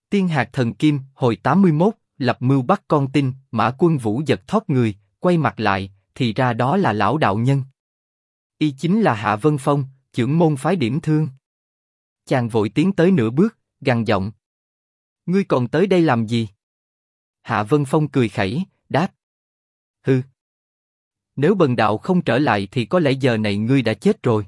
Tiên hạt thần kim, hồi 81, lập mưu bắt con tin. Mã Quân Vũ giật thót người, quay mặt lại, thì ra đó là lão đạo nhân. Y chính là Hạ Vân Phong, trưởng môn phái Điểm Thương. Chàng vội tiến tới nửa bước, gằn giọng: ngươi còn tới đây làm gì? Hạ Vân Phong cười khẩy, đáp: hừ, nếu bần đạo không trở lại thì có lẽ giờ này ngươi đã chết rồi.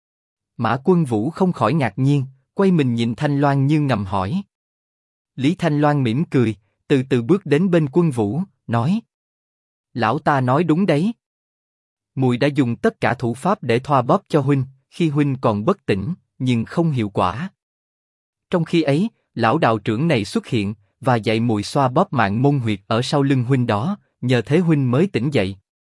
Mã Quân Vũ không khỏi ngạc nhiên, quay mình nhìn Thanh Loan như ngầm hỏi. Lý Thanh Loan mỉm cười, từ từ bước đến bên Quân Vũ, nói: lão ta nói đúng đấy. Mùi đã dùng tất cả thủ pháp để thoa bóp cho huynh, khi huynh còn bất tỉnh, nhưng không hiệu quả. Trong khi ấy, lão đạo trưởng này xuất hiện và dạy mùi xoa bóp mạng môn huyệt ở sau lưng huynh đó, nhờ thế huynh mới tỉnh dậy.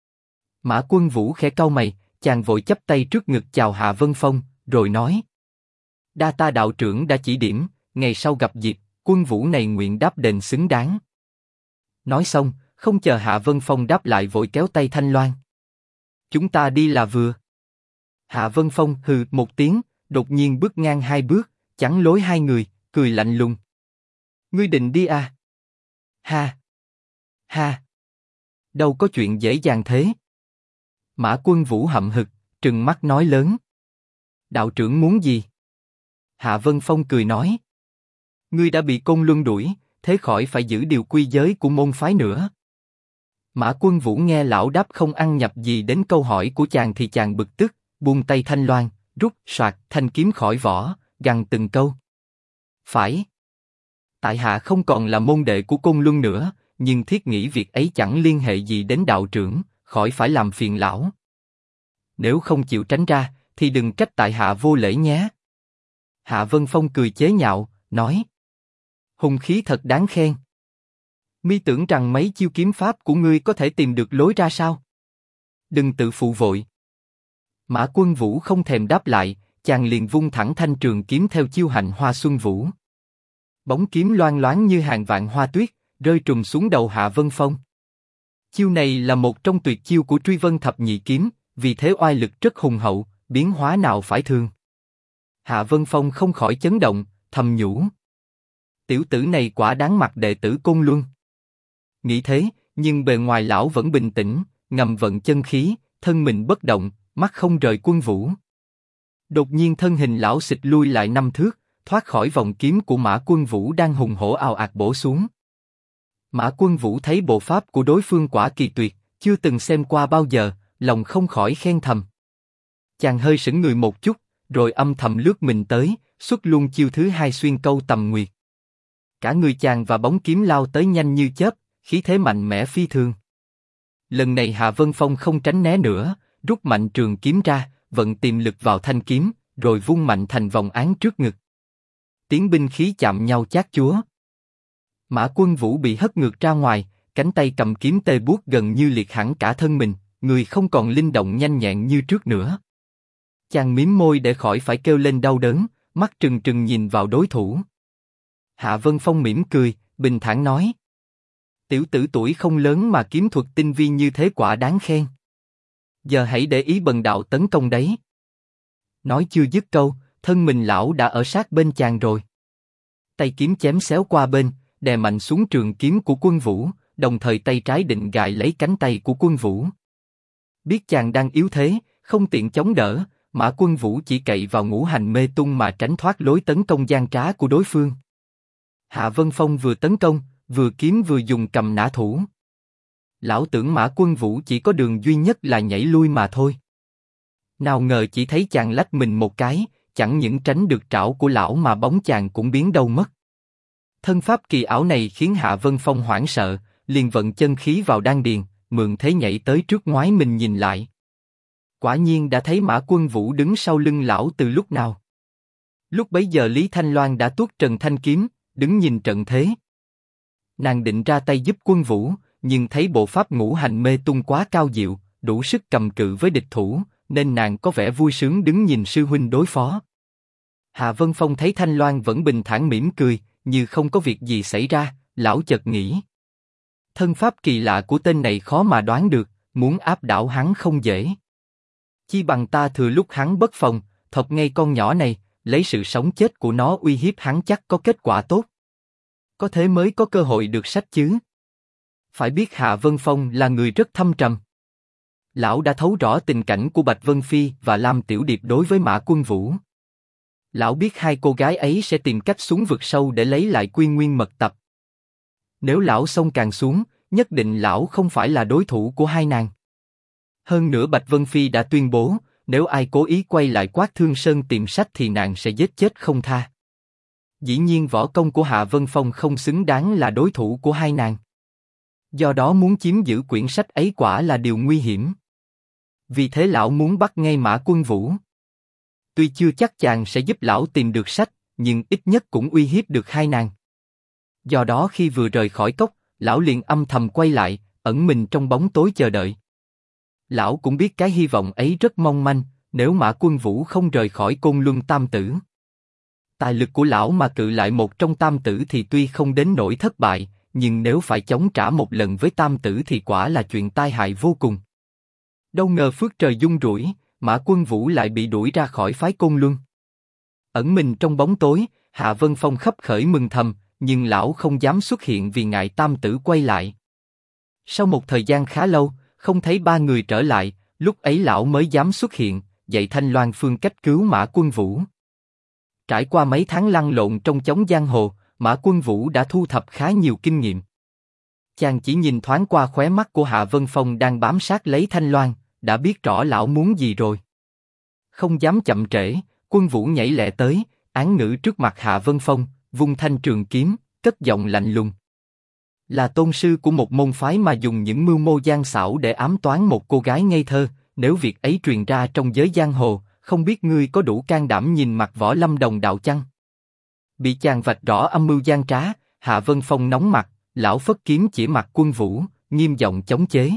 Mã Quân Vũ khẽ cau mày, chàng vội chắp tay trước ngực chào Hạ Vân Phong, rồi nói: đa ta đạo trưởng đã chỉ điểm, ngày sau gặp dịp, Quân Vũ này nguyện đáp đền xứng đáng. Nói xong, không chờ Hạ Vân Phong đáp lại vội kéo tay Thanh Loan. chúng ta đi là vừa. Hạ Vân Phong hừ một tiếng, đột nhiên bước ngang hai bước, chắn lối hai người, cười lạnh lùng. Ngươi định đi à? Ha! Ha! Đâu có chuyện dễ dàng thế. Mã Quân Vũ hậm hực, trừng mắt nói lớn. Đạo trưởng muốn gì? Hạ Vân Phong cười nói. Ngươi đã bị Côn Luân đuổi, thế khỏi phải giữ điều quy giới của môn phái nữa. Mã Quân Vũ nghe lão đáp không ăn nhập gì đến câu hỏi của chàng thì chàng bực tức, buông tay Thanh Loan, rút soạt thanh kiếm khỏi vỏ, gằn từng câu. Phải. Tại hạ không còn là môn đệ của Côn Luân nữa, nhưng thiết nghĩ việc ấy chẳng liên hệ gì đến đạo trưởng, khỏi phải làm phiền lão. Nếu không chịu tránh ra, thì đừng trách tại hạ vô lễ nhé. Hạ Vân Phong cười chế nhạo, nói. Hùng khí thật đáng khen. Mi tưởng rằng mấy chiêu kiếm pháp của ngươi có thể tìm được lối ra sao? Đừng tự phụ vội. Mã Quân Vũ không thèm đáp lại, chàng liền vung thẳng thanh trường kiếm theo chiêu hành Hoa Xuân Vũ. Bóng kiếm loang loáng như hàng vạn hoa tuyết, rơi trùm xuống đầu Hạ Vân Phong. Chiêu này là một trong tuyệt chiêu của Truy Vân Thập Nhị Kiếm, vì thế oai lực rất hùng hậu, biến hóa nào phải thường. Hạ Vân Phong không khỏi chấn động, thầm nhủ. Tiểu tử này quả đáng mặt đệ tử Côn Luân. Nghĩ thế, nhưng bề ngoài lão vẫn bình tĩnh, ngầm vận chân khí, thân mình bất động, mắt không rời Quân Vũ. Đột nhiên thân hình lão xịt lui lại 5 thước, thoát khỏi vòng kiếm của Mã Quân Vũ đang hùng hổ ào ạt bổ xuống. Mã Quân Vũ thấy bộ pháp của đối phương quả kỳ tuyệt, chưa từng xem qua bao giờ, lòng không khỏi khen thầm. Chàng hơi sững người một chút, rồi âm thầm lướt mình tới, xuất luôn chiêu thứ hai xuyên câu tầm nguyệt. Cả người chàng và bóng kiếm lao tới nhanh như chớp, khí thế mạnh mẽ phi thường. Lần này Hạ Vân Phong không tránh né nữa, rút mạnh trường kiếm ra, vận tiềm lực vào thanh kiếm, rồi vung mạnh thành vòng án trước ngực. Tiếng binh khí chạm nhau chát chúa. Mã Quân Vũ bị hất ngược ra ngoài, cánh tay cầm kiếm tê buốt gần như liệt hẳn cả thân mình, người không còn linh động nhanh nhẹn như trước nữa. Chàng mím môi để khỏi phải kêu lên đau đớn, mắt trừng trừng nhìn vào đối thủ. Hạ Vân Phong mỉm cười, bình thản nói. Tiểu tử tuổi không lớn mà kiếm thuật tinh vi như thế quả đáng khen. Giờ hãy để ý bần đạo tấn công đấy. Nói chưa dứt câu, thân mình lão đã ở sát bên chàng rồi. Tay kiếm chém xéo qua bên, đè mạnh xuống trường kiếm của Quân Vũ, đồng thời tay trái định gài lấy cánh tay của Quân Vũ. Biết chàng đang yếu thế, không tiện chống đỡ, Mã Quân Vũ chỉ cậy vào ngũ hành mê tung mà tránh thoát lối tấn công gian trá của đối phương. Hạ Vân Phong vừa tấn công, vừa kiếm vừa dùng cầm nã thủ. Lão tưởng Mã Quân Vũ chỉ có đường duy nhất là nhảy lui mà thôi. Nào ngờ chỉ thấy chàng lách mình một cái, chẳng những tránh được trảo của lão mà bóng chàng cũng biến đâu mất. Thân pháp kỳ ảo này khiến Hạ Vân Phong hoảng sợ, liền vận chân khí vào đan điền, mượn thế nhảy tới trước ngoái mình nhìn lại. Quả nhiên đã thấy Mã Quân Vũ đứng sau lưng lão từ lúc nào. Lúc bấy giờ Lý Thanh Loan đã tuốt trần thanh kiếm, đứng nhìn trận thế. Nàng định ra tay giúp Quân Vũ, nhưng thấy bộ pháp ngũ hành mê tung quá cao diệu, đủ sức cầm cự với địch thủ, nên nàng có vẻ vui sướng đứng nhìn sư huynh đối phó. Hạ Vân Phong thấy Thanh Loan vẫn bình thản mỉm cười, như không có việc gì xảy ra, lão chợt nghĩ. Thân pháp kỳ lạ của tên này khó mà đoán được, muốn áp đảo hắn không dễ. Chi bằng ta thừa lúc hắn bất phòng, thọc ngay con nhỏ này, lấy sự sống chết của nó uy hiếp hắn chắc có kết quả tốt. Có thế mới có cơ hội được sách chứ. Phải biết Hạ Vân Phong là người rất thâm trầm. Lão đã thấu rõ tình cảnh của Bạch Vân Phi và Lam Tiểu Điệp đối với Mã Quân Vũ. Lão biết hai cô gái ấy sẽ tìm cách xuống vực sâu để lấy lại Quy Nguyên mật tập. Nếu lão xông càng xuống, nhất định lão không phải là đối thủ của hai nàng. Hơn nữa Bạch Vân Phi đã tuyên bố, nếu ai cố ý quay lại Quát Thương Sơn tìm sách thì nàng sẽ giết chết không tha. Dĩ nhiên võ công của Hạ Vân Phong không xứng đáng là đối thủ của hai nàng. Do đó muốn chiếm giữ quyển sách ấy quả là điều nguy hiểm. Vì thế lão muốn bắt ngay Mã Quân Vũ. Tuy chưa chắc chàng sẽ giúp lão tìm được sách, nhưng ít nhất cũng uy hiếp được hai nàng. Do đó khi vừa rời khỏi cốc, lão liền âm thầm quay lại, ẩn mình trong bóng tối chờ đợi. Lão cũng biết cái hy vọng ấy rất mong manh, nếu Mã Quân Vũ không rời khỏi Côn Luân Tam Tử. Tài lực của lão mà cự lại một trong Tam Tử thì tuy không đến nỗi thất bại, nhưng nếu phải chống trả một lần với Tam Tử thì quả là chuyện tai hại vô cùng. Đâu ngờ phước trời dung rủi, Mã Quân Vũ lại bị đuổi ra khỏi phái Côn Luân. Ẩn mình trong bóng tối, Hạ Vân Phong khấp khởi mừng thầm, nhưng lão không dám xuất hiện vì ngại Tam Tử quay lại. Sau một thời gian khá lâu, không thấy ba người trở lại, lúc ấy lão mới dám xuất hiện, dạy Thanh Loan phương cách cứu Mã Quân Vũ. Trải qua mấy tháng lăn lộn trong chốn giang hồ, Mã Quân Vũ đã thu thập khá nhiều kinh nghiệm. Chàng chỉ nhìn thoáng qua khóe mắt của Hạ Vân Phong đang bám sát lấy Thanh Loan, đã biết rõ lão muốn gì rồi. Không dám chậm trễ, Quân Vũ nhảy lẹ tới, án ngữ trước mặt Hạ Vân Phong, vung thanh trường kiếm, cất giọng lạnh lùng. Là tôn sư của một môn phái mà dùng những mưu mô gian xảo để ám toán một cô gái ngây thơ, nếu việc ấy truyền ra trong giới giang hồ, không biết ngươi có đủ can đảm nhìn mặt Võ Lâm đồng đạo chăng? Bị chàng vạch rõ âm mưu gian trá, Hạ Vân Phong nóng mặt, lão phất kiếm chỉ mặt Quân Vũ, nghiêm giọng chống chế.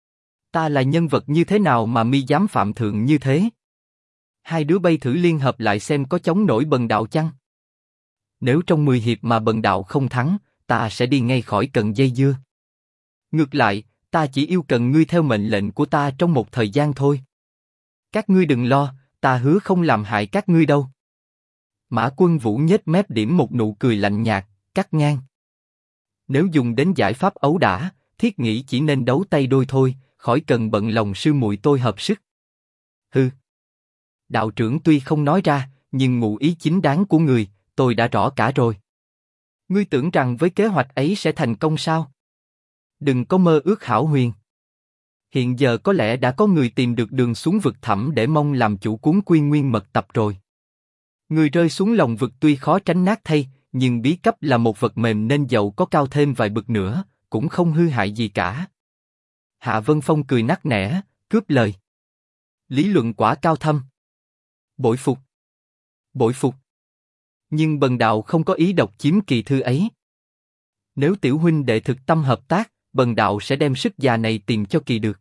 Ta là nhân vật như thế nào mà mi dám phạm thượng như thế? Hai đứa bay thử liên hợp lại xem có chống nổi Bần đạo chăng? Nếu trong 10 hiệp mà Bần đạo không thắng, ta sẽ đi ngay khỏi cần dây dưa. Ngược lại, ta chỉ yêu cần ngươi theo mệnh lệnh của ta trong một thời gian thôi. Các ngươi đừng lo, ta hứa không làm hại các ngươi đâu. Mã Quân Vũ nhếch mép điểm một nụ cười lạnh nhạt, cắt ngang. Nếu dùng đến giải pháp ấu đả, thiết nghĩ chỉ nên đấu tay đôi thôi, khỏi cần bận lòng sư muội tôi hợp sức. Hừ. Đạo trưởng tuy không nói ra, nhưng ngụ ý chính đáng của người, tôi đã rõ cả rồi. Ngươi tưởng rằng với kế hoạch ấy sẽ thành công sao? Đừng có mơ ước hão huyền. Hiện giờ có lẽ đã có người tìm được đường xuống vực thẳm để mong làm chủ cuốn Quy Nguyên mật tập rồi. Người rơi xuống lòng vực tuy khó tránh nát thay, nhưng bí cấp là một vật mềm nên dầu có cao thêm vài bậc nữa, cũng không hư hại gì cả. Hạ Vân Phong cười nắc nẻ, cướp lời. Lý luận quả cao thâm. Bội phục. Bội phục. Nhưng Bần đạo không có ý độc chiếm kỳ thư ấy. Nếu tiểu huynh đệ thực tâm hợp tác, Bần đạo sẽ đem sức già này tìm cho kỳ được.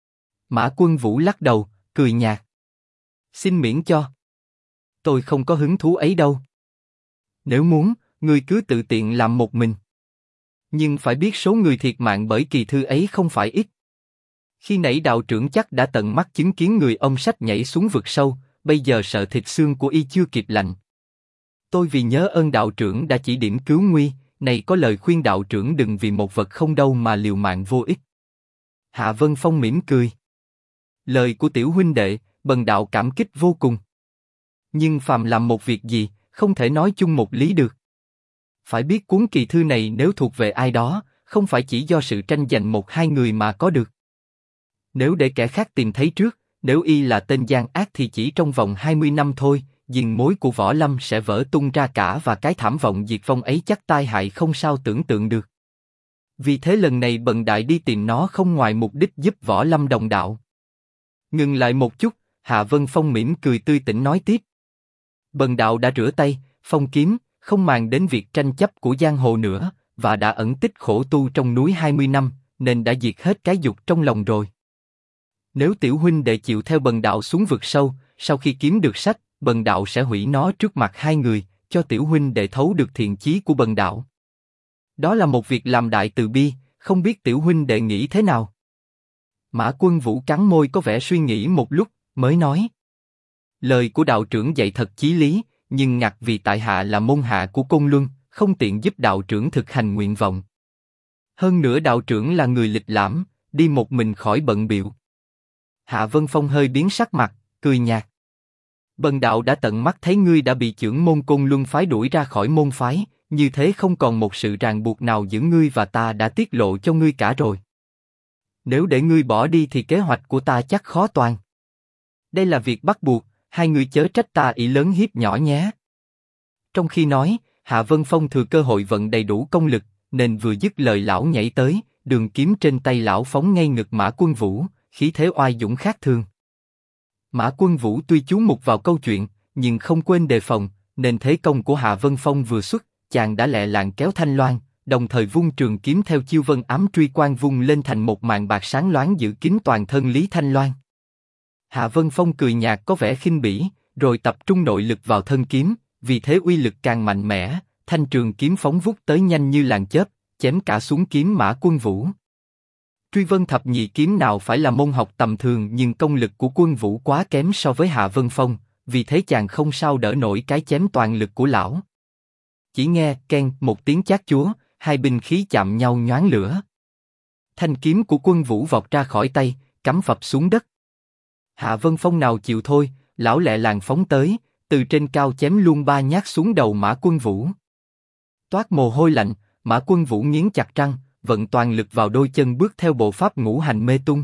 Mã Quân Vũ lắc đầu, cười nhạt. Xin miễn cho. Tôi không có hứng thú ấy đâu. Nếu muốn, ngươi cứ tự tiện làm một mình. Nhưng phải biết số người thiệt mạng bởi kỳ thư ấy không phải ít. Khi nãy đạo trưởng chắc đã tận mắt chứng kiến người ông sách nhảy xuống vực sâu, bây giờ sợ thịt xương của y chưa kịp lạnh. Tôi vì nhớ ơn đạo trưởng đã chỉ điểm cứu nguy, này có lời khuyên đạo trưởng đừng vì một vật không đâu mà liều mạng vô ích. Hạ Vân Phong mỉm cười. Lời của tiểu huynh đệ, Bần đạo cảm kích vô cùng. Nhưng phàm làm một việc gì, không thể nói chung một lý được. Phải biết cuốn kỳ thư này nếu thuộc về ai đó, không phải chỉ do sự tranh giành một hai người mà có được. Nếu để kẻ khác tìm thấy trước, nếu y là tên gian ác thì chỉ trong vòng 20 năm thôi, diền mối của Võ Lâm sẽ vỡ tung ra cả và cái thảm vọng diệt vong ấy chắc tai hại không sao tưởng tượng được. Vì thế lần này Bần đại đi tìm nó không ngoài mục đích giúp Võ Lâm đồng đạo. Ngừng lại một chút, Hạ Vân Phong mỉm cười tươi tỉnh nói tiếp. Bần đạo đã rửa tay, phong kiếm, không màng đến việc tranh chấp của giang hồ nữa, và đã ẩn tích khổ tu trong núi 20 năm, nên đã diệt hết cái dục trong lòng rồi. Nếu tiểu huynh đệ chịu theo Bần đạo xuống vực sâu, sau khi kiếm được sách, Bần đạo sẽ hủy nó trước mặt hai người, cho tiểu huynh đệ thấu được thiện chí của Bần đạo. Đó là một việc làm đại từ bi, không biết tiểu huynh đệ nghĩ thế nào? Mã Quân Vũ cắn môi có vẻ suy nghĩ một lúc, mới nói. Lời của đạo trưởng dạy thật chí lý, nhưng ngặt vì tại hạ là môn hạ của Côn Luân, không tiện giúp đạo trưởng thực hành nguyện vọng. Hơn nữa đạo trưởng là người lịch lãm, đi một mình khỏi bận bịu. Hạ Vân Phong hơi biến sắc mặt, cười nhạt. Bần đạo đã tận mắt thấy ngươi đã bị chưởng môn Côn Luân phái đuổi ra khỏi môn phái, như thế không còn một sự ràng buộc nào giữa ngươi và ta đã tiết lộ cho ngươi cả rồi. Nếu để ngươi bỏ đi thì kế hoạch của ta chắc khó toàn. Đây là việc bắt buộc, hai người chớ trách ta ỷ lớn hiếp nhỏ nhé. Trong khi nói, Hạ Vân Phong thừa cơ hội vận đầy đủ công lực, nên vừa dứt lời lão nhảy tới, đường kiếm trên tay lão phóng ngay ngực Mã Quân Vũ, khí thế oai dũng khác thường. Mã Quân Vũ tuy chú mục vào câu chuyện, nhưng không quên đề phòng, nên thế công của Hạ Vân Phong vừa xuất, chàng đã lẹ làng kéo thanh loan, đồng thời vung trường kiếm theo chiêu vân ám truy quang vung lên thành một màn bạc sáng loáng giữ kín toàn thân Lý Thanh Loan. Hạ Vân Phong cười nhạt có vẻ khinh bỉ, rồi tập trung nội lực vào thân kiếm, vì thế uy lực càng mạnh mẽ, thanh trường kiếm phóng vút tới nhanh như làn chớp, chém cả xuống kiếm Mã Quân Vũ. Truy Vân Thập Nhị Kiếm nào phải là môn học tầm thường, nhưng công lực của Quân Vũ quá kém so với Hạ Vân Phong, vì thế chàng không sao đỡ nổi cái chém toàn lực của lão. Chỉ nghe keng một tiếng chát chúa, hai binh khí chạm nhau nhoáng lửa. Thanh kiếm của Quân Vũ vọt ra khỏi tay, cắm phập xuống đất. Hạ Vân Phong nào chịu thôi, lão lẹ làng phóng tới, từ trên cao chém luôn ba nhát xuống đầu Mã Quân Vũ. Toát mồ hôi lạnh, Mã Quân Vũ nghiến chặt răng, vận toàn lực vào đôi chân bước theo bộ pháp ngũ hành mê tung.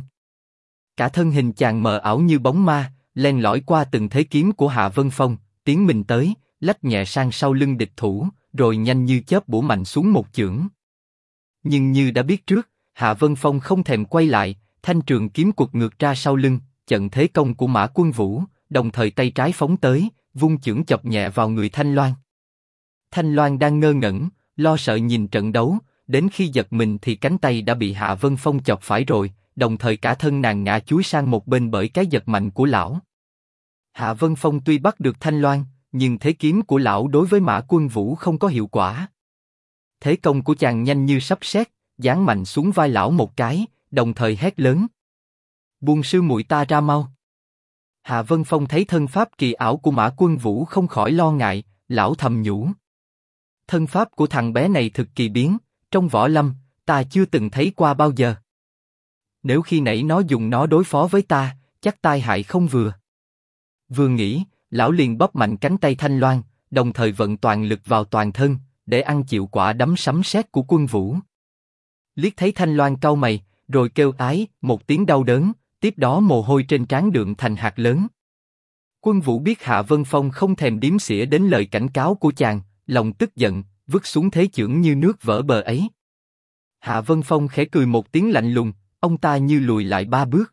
Cả thân hình chàng mờ ảo như bóng ma, len lỏi qua từng thế kiếm của Hạ Vân Phong, tiến mình tới, lách nhẹ sang sau lưng địch thủ, rồi nhanh như chớp bổ mạnh xuống một chưởng. Nhưng như đã biết trước, Hạ Vân Phong không thèm quay lại, thanh trường kiếm quật ngược ra sau lưng, chặn thế công của Mã Quân Vũ, đồng thời tay trái phóng tới, vung chưởng chọc nhẹ vào người Thanh Loan. Thanh Loan đang ngơ ngẩn, lo sợ nhìn trận đấu, đến khi giật mình thì cánh tay đã bị Hạ Vân Phong chọc phải rồi, đồng thời cả thân nàng ngã chúi sang một bên bởi cái giật mạnh của lão. Hạ Vân Phong tuy bắt được Thanh Loan, nhưng thế kiếm của lão đối với Mã Quân Vũ không có hiệu quả. Thế công của chàng nhanh như sấm sét, giáng mạnh xuống vai lão một cái, đồng thời hét lớn: "Buông sư muội ta ra mau!" Hạ Vân Phong thấy thân pháp kỳ ảo của Mã Quân Vũ không khỏi lo ngại, lão thầm nhủ: thân pháp của thằng bé này thực kỳ biến, trong võ lâm ta chưa từng thấy qua bao giờ. Nếu khi nãy nó dùng nó đối phó với ta, chắc tai hại không vừa. Vừa nghĩ, lão liền bóp mạnh cánh tay Thanh Loan, đồng thời vận toàn lực vào toàn thân, để ăn chịu quả đấm sấm sét của Quân Vũ. Liếc thấy Thanh Loan cau mày, rồi kêu ái một tiếng đau đớn, tiếp đó mồ hôi trên trán đượm thành hạt lớn. Quân Vũ biết Hạ Vân Phong không thèm đếm xỉa đến lời cảnh cáo của chàng, lòng tức giận, vứt xuống thế chưởng như nước vỡ bờ ấy. Hạ Vân Phong khẽ cười một tiếng lạnh lùng, ông ta như lùi lại 3 bước.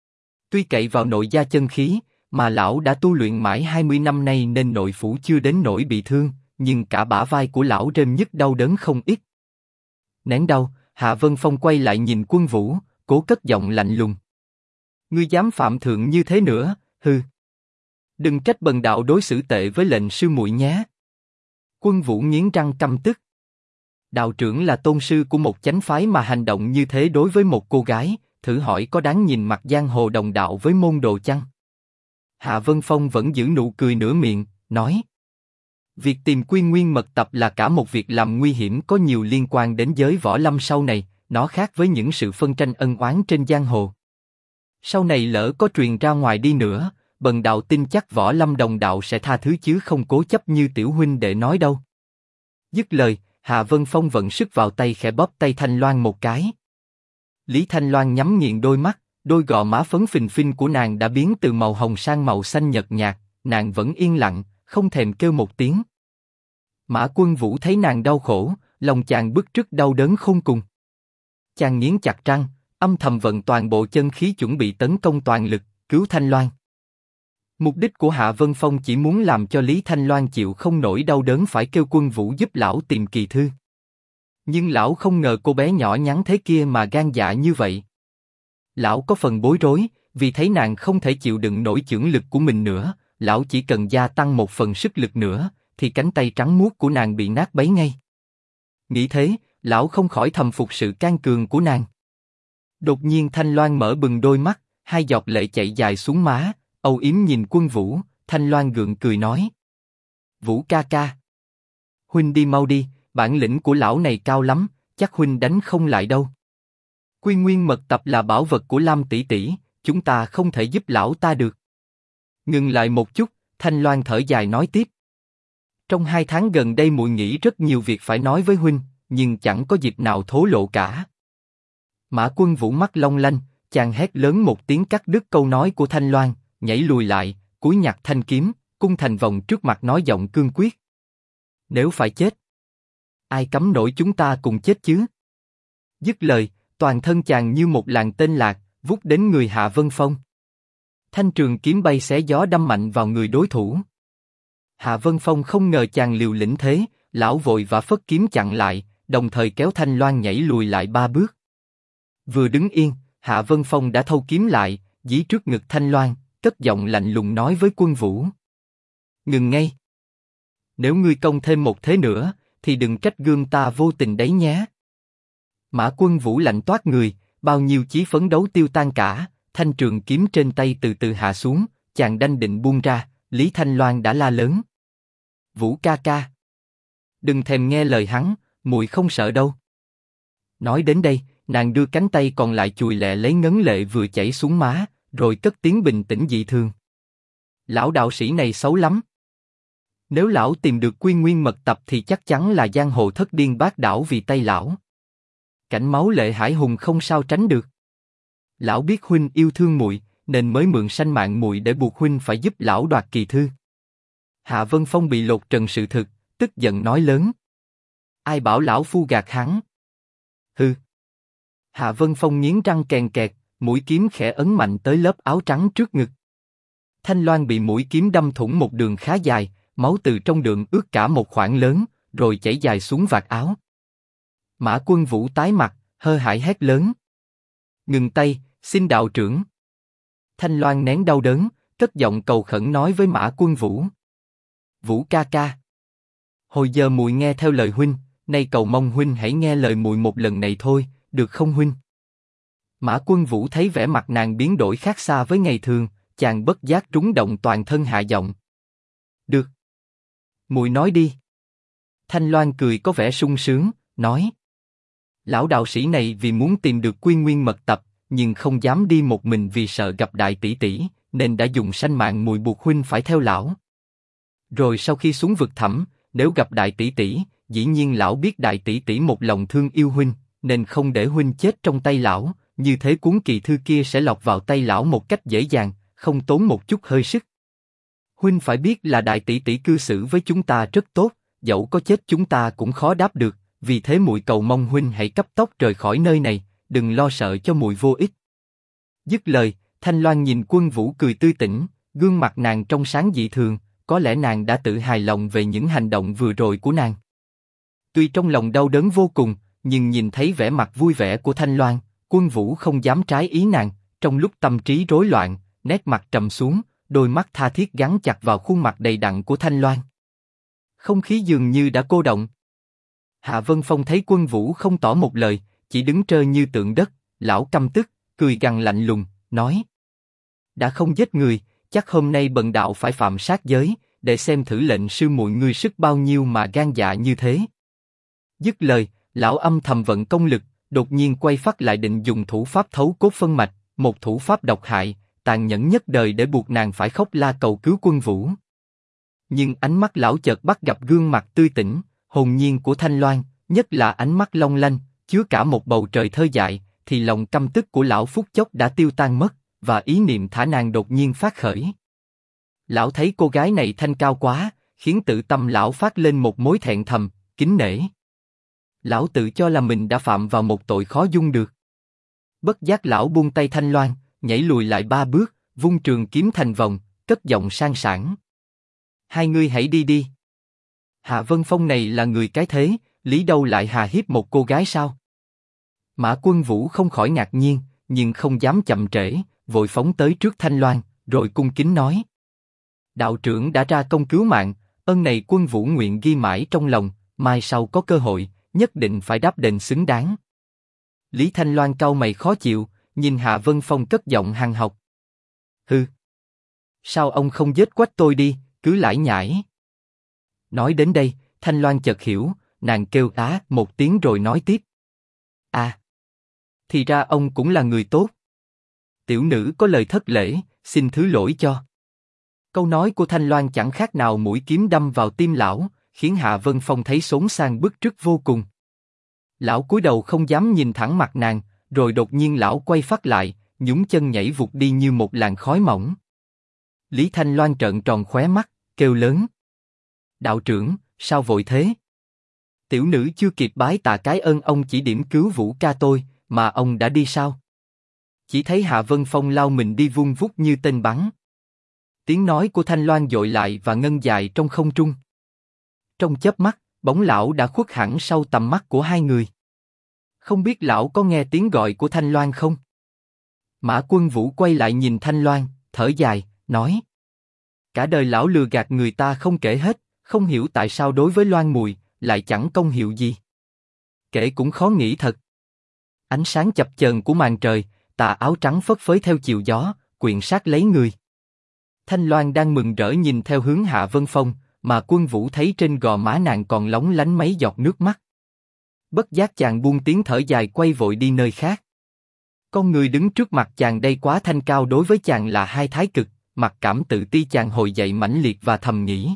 Tuy cậy vào nội gia chân khí, mà lão đã tu luyện mãi 20 năm nay nên nội phủ chưa đến nỗi bị thương, nhưng cả bả vai của lão rêm nhức đau đớn không ít. Nén đau, Hạ Vân Phong quay lại nhìn Quân Vũ, cố cất giọng lạnh lùng: ngươi dám phạm thượng như thế nữa, hừ. Đừng trách bần đạo đối xử tệ với lệnh sư muội nhé. Quân Vũ nghiến răng căm tức. Đạo trưởng là tôn sư của một chánh phái mà hành động như thế đối với một cô gái, thử hỏi có đáng nhìn mặt giang hồ đồng đạo với môn đồ chăng? Hạ Vân Phong vẫn giữ nụ cười nửa miệng, nói: việc tìm Quy Nguyên mật tập là cả một việc làm nguy hiểm có nhiều liên quan đến giới võ lâm sau này, nó khác với những sự phân tranh ân oán trên giang hồ. Sau này lỡ có truyền ra ngoài đi nữa, bần đạo tin chắc võ lâm đồng đạo sẽ tha thứ chứ không cố chấp như tiểu huynh đệ nói đâu. Dứt lời, Hạ Vân Phong vận sức vào tay khẽ bóp tay Thanh Loan một cái. Lý Thanh Loan nhắm nghiền đôi mắt, đôi gò má phấn phình phinh của nàng đã biến từ màu hồng sang màu xanh nhợt nhạt, nàng vẫn yên lặng, không thèm kêu một tiếng. Mã Quân Vũ thấy nàng đau khổ, lòng chàng bứt rứt đau đớn khôn cùng. Chàng nghiến chặt răng, âm thầm vận toàn bộ chân khí chuẩn bị tấn công toàn lực, cứu Thanh Loan. Mục đích của Hạ Vân Phong chỉ muốn làm cho Lý Thanh Loan chịu không nổi đau đớn phải kêu Quân Vũ giúp lão tìm kỳ thư. Nhưng lão không ngờ cô bé nhỏ nhắn thế kia mà gan dạ như vậy. Lão có phần bối rối, vì thấy nàng không thể chịu đựng nổi chưởng lực của mình nữa, lão chỉ cần gia tăng một phần sức lực nữa, thì cánh tay trắng muốt của nàng bị nát bấy ngay. Nghĩ thế, lão không khỏi thầm phục sự can cường của nàng. Đột nhiên Thanh Loan mở bừng đôi mắt, hai giọt lệ chảy dài xuống má, âu yếm nhìn Quân Vũ. Thanh Loan gượng cười nói: Vũ ca ca, huynh đi mau đi, bản lĩnh của lão này cao lắm, chắc huynh đánh không lại đâu. Quy Nguyên mật tập là bảo vật của Lam tỷ tỷ, chúng ta không thể giúp lão ta được. Ngừng lại một chút, Thanh Loan thở dài nói tiếp. Trong 2 tháng gần đây muội nghĩ rất nhiều việc phải nói với huynh, nhưng chẳng có dịp nào thổ lộ cả. Mã Quân Vũ mắt long lanh, chàng hét lớn một tiếng cắt đứt câu nói của Thanh Loan, nhảy lùi lại, cúi nhặt thanh kiếm, cung thành vòng trước mặt nói giọng cương quyết. Nếu phải chết, ai cấm nổi chúng ta cùng chết chứ? Dứt lời, toàn thân chàng như một làn tên lạc, vút đến người Hạ Vân Phong. Thanh trường kiếm bay xé gió đâm mạnh vào người đối thủ. Hạ Vân Phong không ngờ chàng liều lĩnh thế, lão vội và phất kiếm chặn lại, đồng thời kéo Thanh Loan nhảy lùi lại 3 bước. Vừa đứng yên, Hạ Vân Phong đã thâu kiếm lại, dí trước ngực Thanh Loan, cất giọng lạnh lùng nói với Quân Vũ. Ngừng ngay. Nếu ngươi công thêm một thế nữa, thì đừng trách gương ta vô tình đấy nhé. Mã Quân Vũ lạnh toát người, bao nhiêu chí phấn đấu tiêu tan cả, thanh trường kiếm trên tay từ từ hạ xuống, chàng đanh định buông ra, Lý Thanh Loan đã la lớn. Vũ ca ca. Đừng thèm nghe lời hắn, muội không sợ đâu. Nói đến đây, nàng đưa cánh tay còn lại chùi lẹ lấy ngấn lệ vừa chảy xuống má, rồi cất tiếng bình tĩnh dị thường. Lão đạo sĩ này xấu lắm. Nếu lão tìm được Quy Nguyên mật tập thì chắc chắn là giang hồ thất điên bát đảo vì tay lão. Cảnh máu lệ hải hùng không sao tránh được. Lão biết huynh yêu thương muội, nên mới mượn sanh mạng muội để buộc huynh phải giúp lão đoạt kỳ thư. Hạ Vân Phong bị lột trần sự thực, tức giận nói lớn. Ai bảo lão phu gạt hắn? Hừ. Hạ Vân Phong nghiến răng kèn kẹt, mũi kiếm khẽ ấn mạnh tới lớp áo trắng trước ngực. Thanh Loan bị mũi kiếm đâm thủng một đường khá dài, máu từ trong đường ướt cả một khoảng lớn, rồi chảy dài xuống vạt áo. Mã Quân Vũ tái mặt, hơ hãi hét lớn. Ngừng tay, xin đạo trưởng. Thanh Loan nén đau đớn, cất giọng cầu khẩn nói với Mã Quân Vũ. Vũ ca ca. Hồi giờ muội nghe theo lời huynh, nay cầu mong huynh hãy nghe lời muội một lần này thôi, được không huynh? Mã Quân Vũ thấy vẻ mặt nàng biến đổi khác xa với ngày thường, chàng bất giác rúng động toàn thân hạ giọng. Được. Muội nói đi. Thanh Loan cười có vẻ sung sướng, nói. Lão đạo sĩ này vì muốn tìm được Quy Nguyên mật tập, nhưng không dám đi một mình vì sợ gặp đại tỷ tỷ, nên đã dùng sanh mạng muội buộc huynh phải theo lão. Rồi sau khi xuống vực thẳm, nếu gặp đại tỷ tỷ, dĩ nhiên lão biết đại tỷ tỷ một lòng thương yêu huynh, nên không để huynh chết trong tay lão, như thế cuốn kỳ thư kia sẽ lọt vào tay lão một cách dễ dàng, không tốn một chút hơi sức. Huynh phải biết là đại tỷ tỷ cư xử với chúng ta rất tốt, dẫu có chết chúng ta cũng khó đáp được, vì thế muội cầu mong huynh hãy cấp tốc rời khỏi nơi này, đừng lo sợ cho muội vô ích. Dứt lời, Thanh Loan nhìn Quân Vũ cười tươi tỉnh, gương mặt nàng trong sáng dị thường, có lẽ nàng đã tự hài lòng về những hành động vừa rồi của nàng. Tuy trong lòng đau đớn vô cùng, nhưng nhìn thấy vẻ mặt vui vẻ của Thanh Loan, Quân Vũ không dám trái ý nàng, trong lúc tâm trí rối loạn, nét mặt trầm xuống, đôi mắt tha thiết gắn chặt vào khuôn mặt đầy đặn của Thanh Loan. Không khí dường như đã cô động. Hạ Vân Phong thấy Quân Vũ không tỏ một lời, chỉ đứng trơ như tượng đất, lão căm tức, cười gằn lạnh lùng, nói: đã không giết người, chắc hôm nay bần đạo phải phạm sát giới, để xem thử lệnh sư muội ngươi sức bao nhiêu mà gan dạ như thế. Dứt lời, lão âm thầm vận công lực, đột nhiên quay phát lại định dùng thủ pháp thấu cốt phân mạch, một thủ pháp độc hại, tàn nhẫn nhất đời để buộc nàng phải khóc la cầu cứu Quân Vũ. Nhưng ánh mắt lão chợt bắt gặp gương mặt tươi tỉnh, hồn nhiên của Thanh Loan, nhất là ánh mắt long lanh, chứa cả một bầu trời thơ dại, thì lòng căm tức của lão phút chốc đã tiêu tan mất, và ý niệm thả nàng đột nhiên phát khởi. Lão thấy cô gái này thanh cao quá, khiến tự tâm lão phát lên một mối thẹn thầm, kính nể. Lão tự cho là mình đã phạm vào một tội khó dung được. Bất giác lão buông tay Thanh Loan, nhảy lùi lại 3 bước, vung trường kiếm thành vòng, cất giọng sang sảng. Hai ngươi hãy đi đi. Hạ Vân Phong này là người cái thế, lý đâu lại hà hiếp một cô gái sao? Mã Quân Vũ không khỏi ngạc nhiên, nhưng không dám chậm trễ, vội phóng tới trước Thanh Loan, rồi cung kính nói: đạo trưởng đã ra công cứu mạng, ân này Quân Vũ nguyện ghi mãi trong lòng, mai sau có cơ hội, nhất định phải đáp đền xứng đáng. Lý Thanh Loan cau mày khó chịu, nhìn Hạ Vân Phong cất giọng hằn học. Hừ, sao ông không giết quách tôi đi, cứ lải nhải. Nói đến đây, Thanh Loan chợt hiểu, nàng kêu á một tiếng rồi nói tiếp. À, thì ra ông cũng là người tốt. Tiểu nữ có lời thất lễ, xin thứ lỗi cho. Câu nói của Thanh Loan chẳng khác nào mũi kiếm đâm vào tim lão, khiến Hạ Vân Phong thấy xốn sang bức rứt vô cùng. Lão cúi đầu không dám nhìn thẳng mặt nàng, rồi đột nhiên lão quay phát lại, nhún chân nhảy vụt đi như một làn khói mỏng. Lý Thanh Loan trợn tròn khóe mắt, kêu lớn. Đạo trưởng, sao vội thế? Tiểu nữ chưa kịp bái tạ cái ơn ông chỉ điểm cứu Vũ ca tôi, mà ông đã đi sao? Chỉ thấy Hạ Vân Phong lao mình đi vun vút như tên bắn. Tiếng nói của Thanh Loan dội lại và ngân dài trong không trung. Trong chớp mắt, bóng lão đã khuất hẳn sau tầm mắt của hai người. Không biết lão có nghe tiếng gọi của Thanh Loan không? Mã Quân Vũ quay lại nhìn Thanh Loan, thở dài, nói. Cả đời lão lừa gạt người ta không kể hết, không hiểu tại sao đối với Loan Mùi, lại chẳng công hiệu gì. Kể cũng khó nghĩ thật. Ánh sáng chập chờn của màn trời, tà áo trắng phất phới theo chiều gió, quyện sát lấy người. Thanh Loan đang mừng rỡ nhìn theo hướng Hạ Vân Phong, mà Quân Vũ thấy trên gò má nàng còn lóng lánh mấy giọt nước mắt. Bất giác chàng buông tiếng thở dài quay vội đi nơi khác. Con người đứng trước mặt chàng đây quá thanh cao đối với chàng là hai thái cực, mặc cảm tự ti chàng hồi dậy mãnh liệt và thầm nghĩ.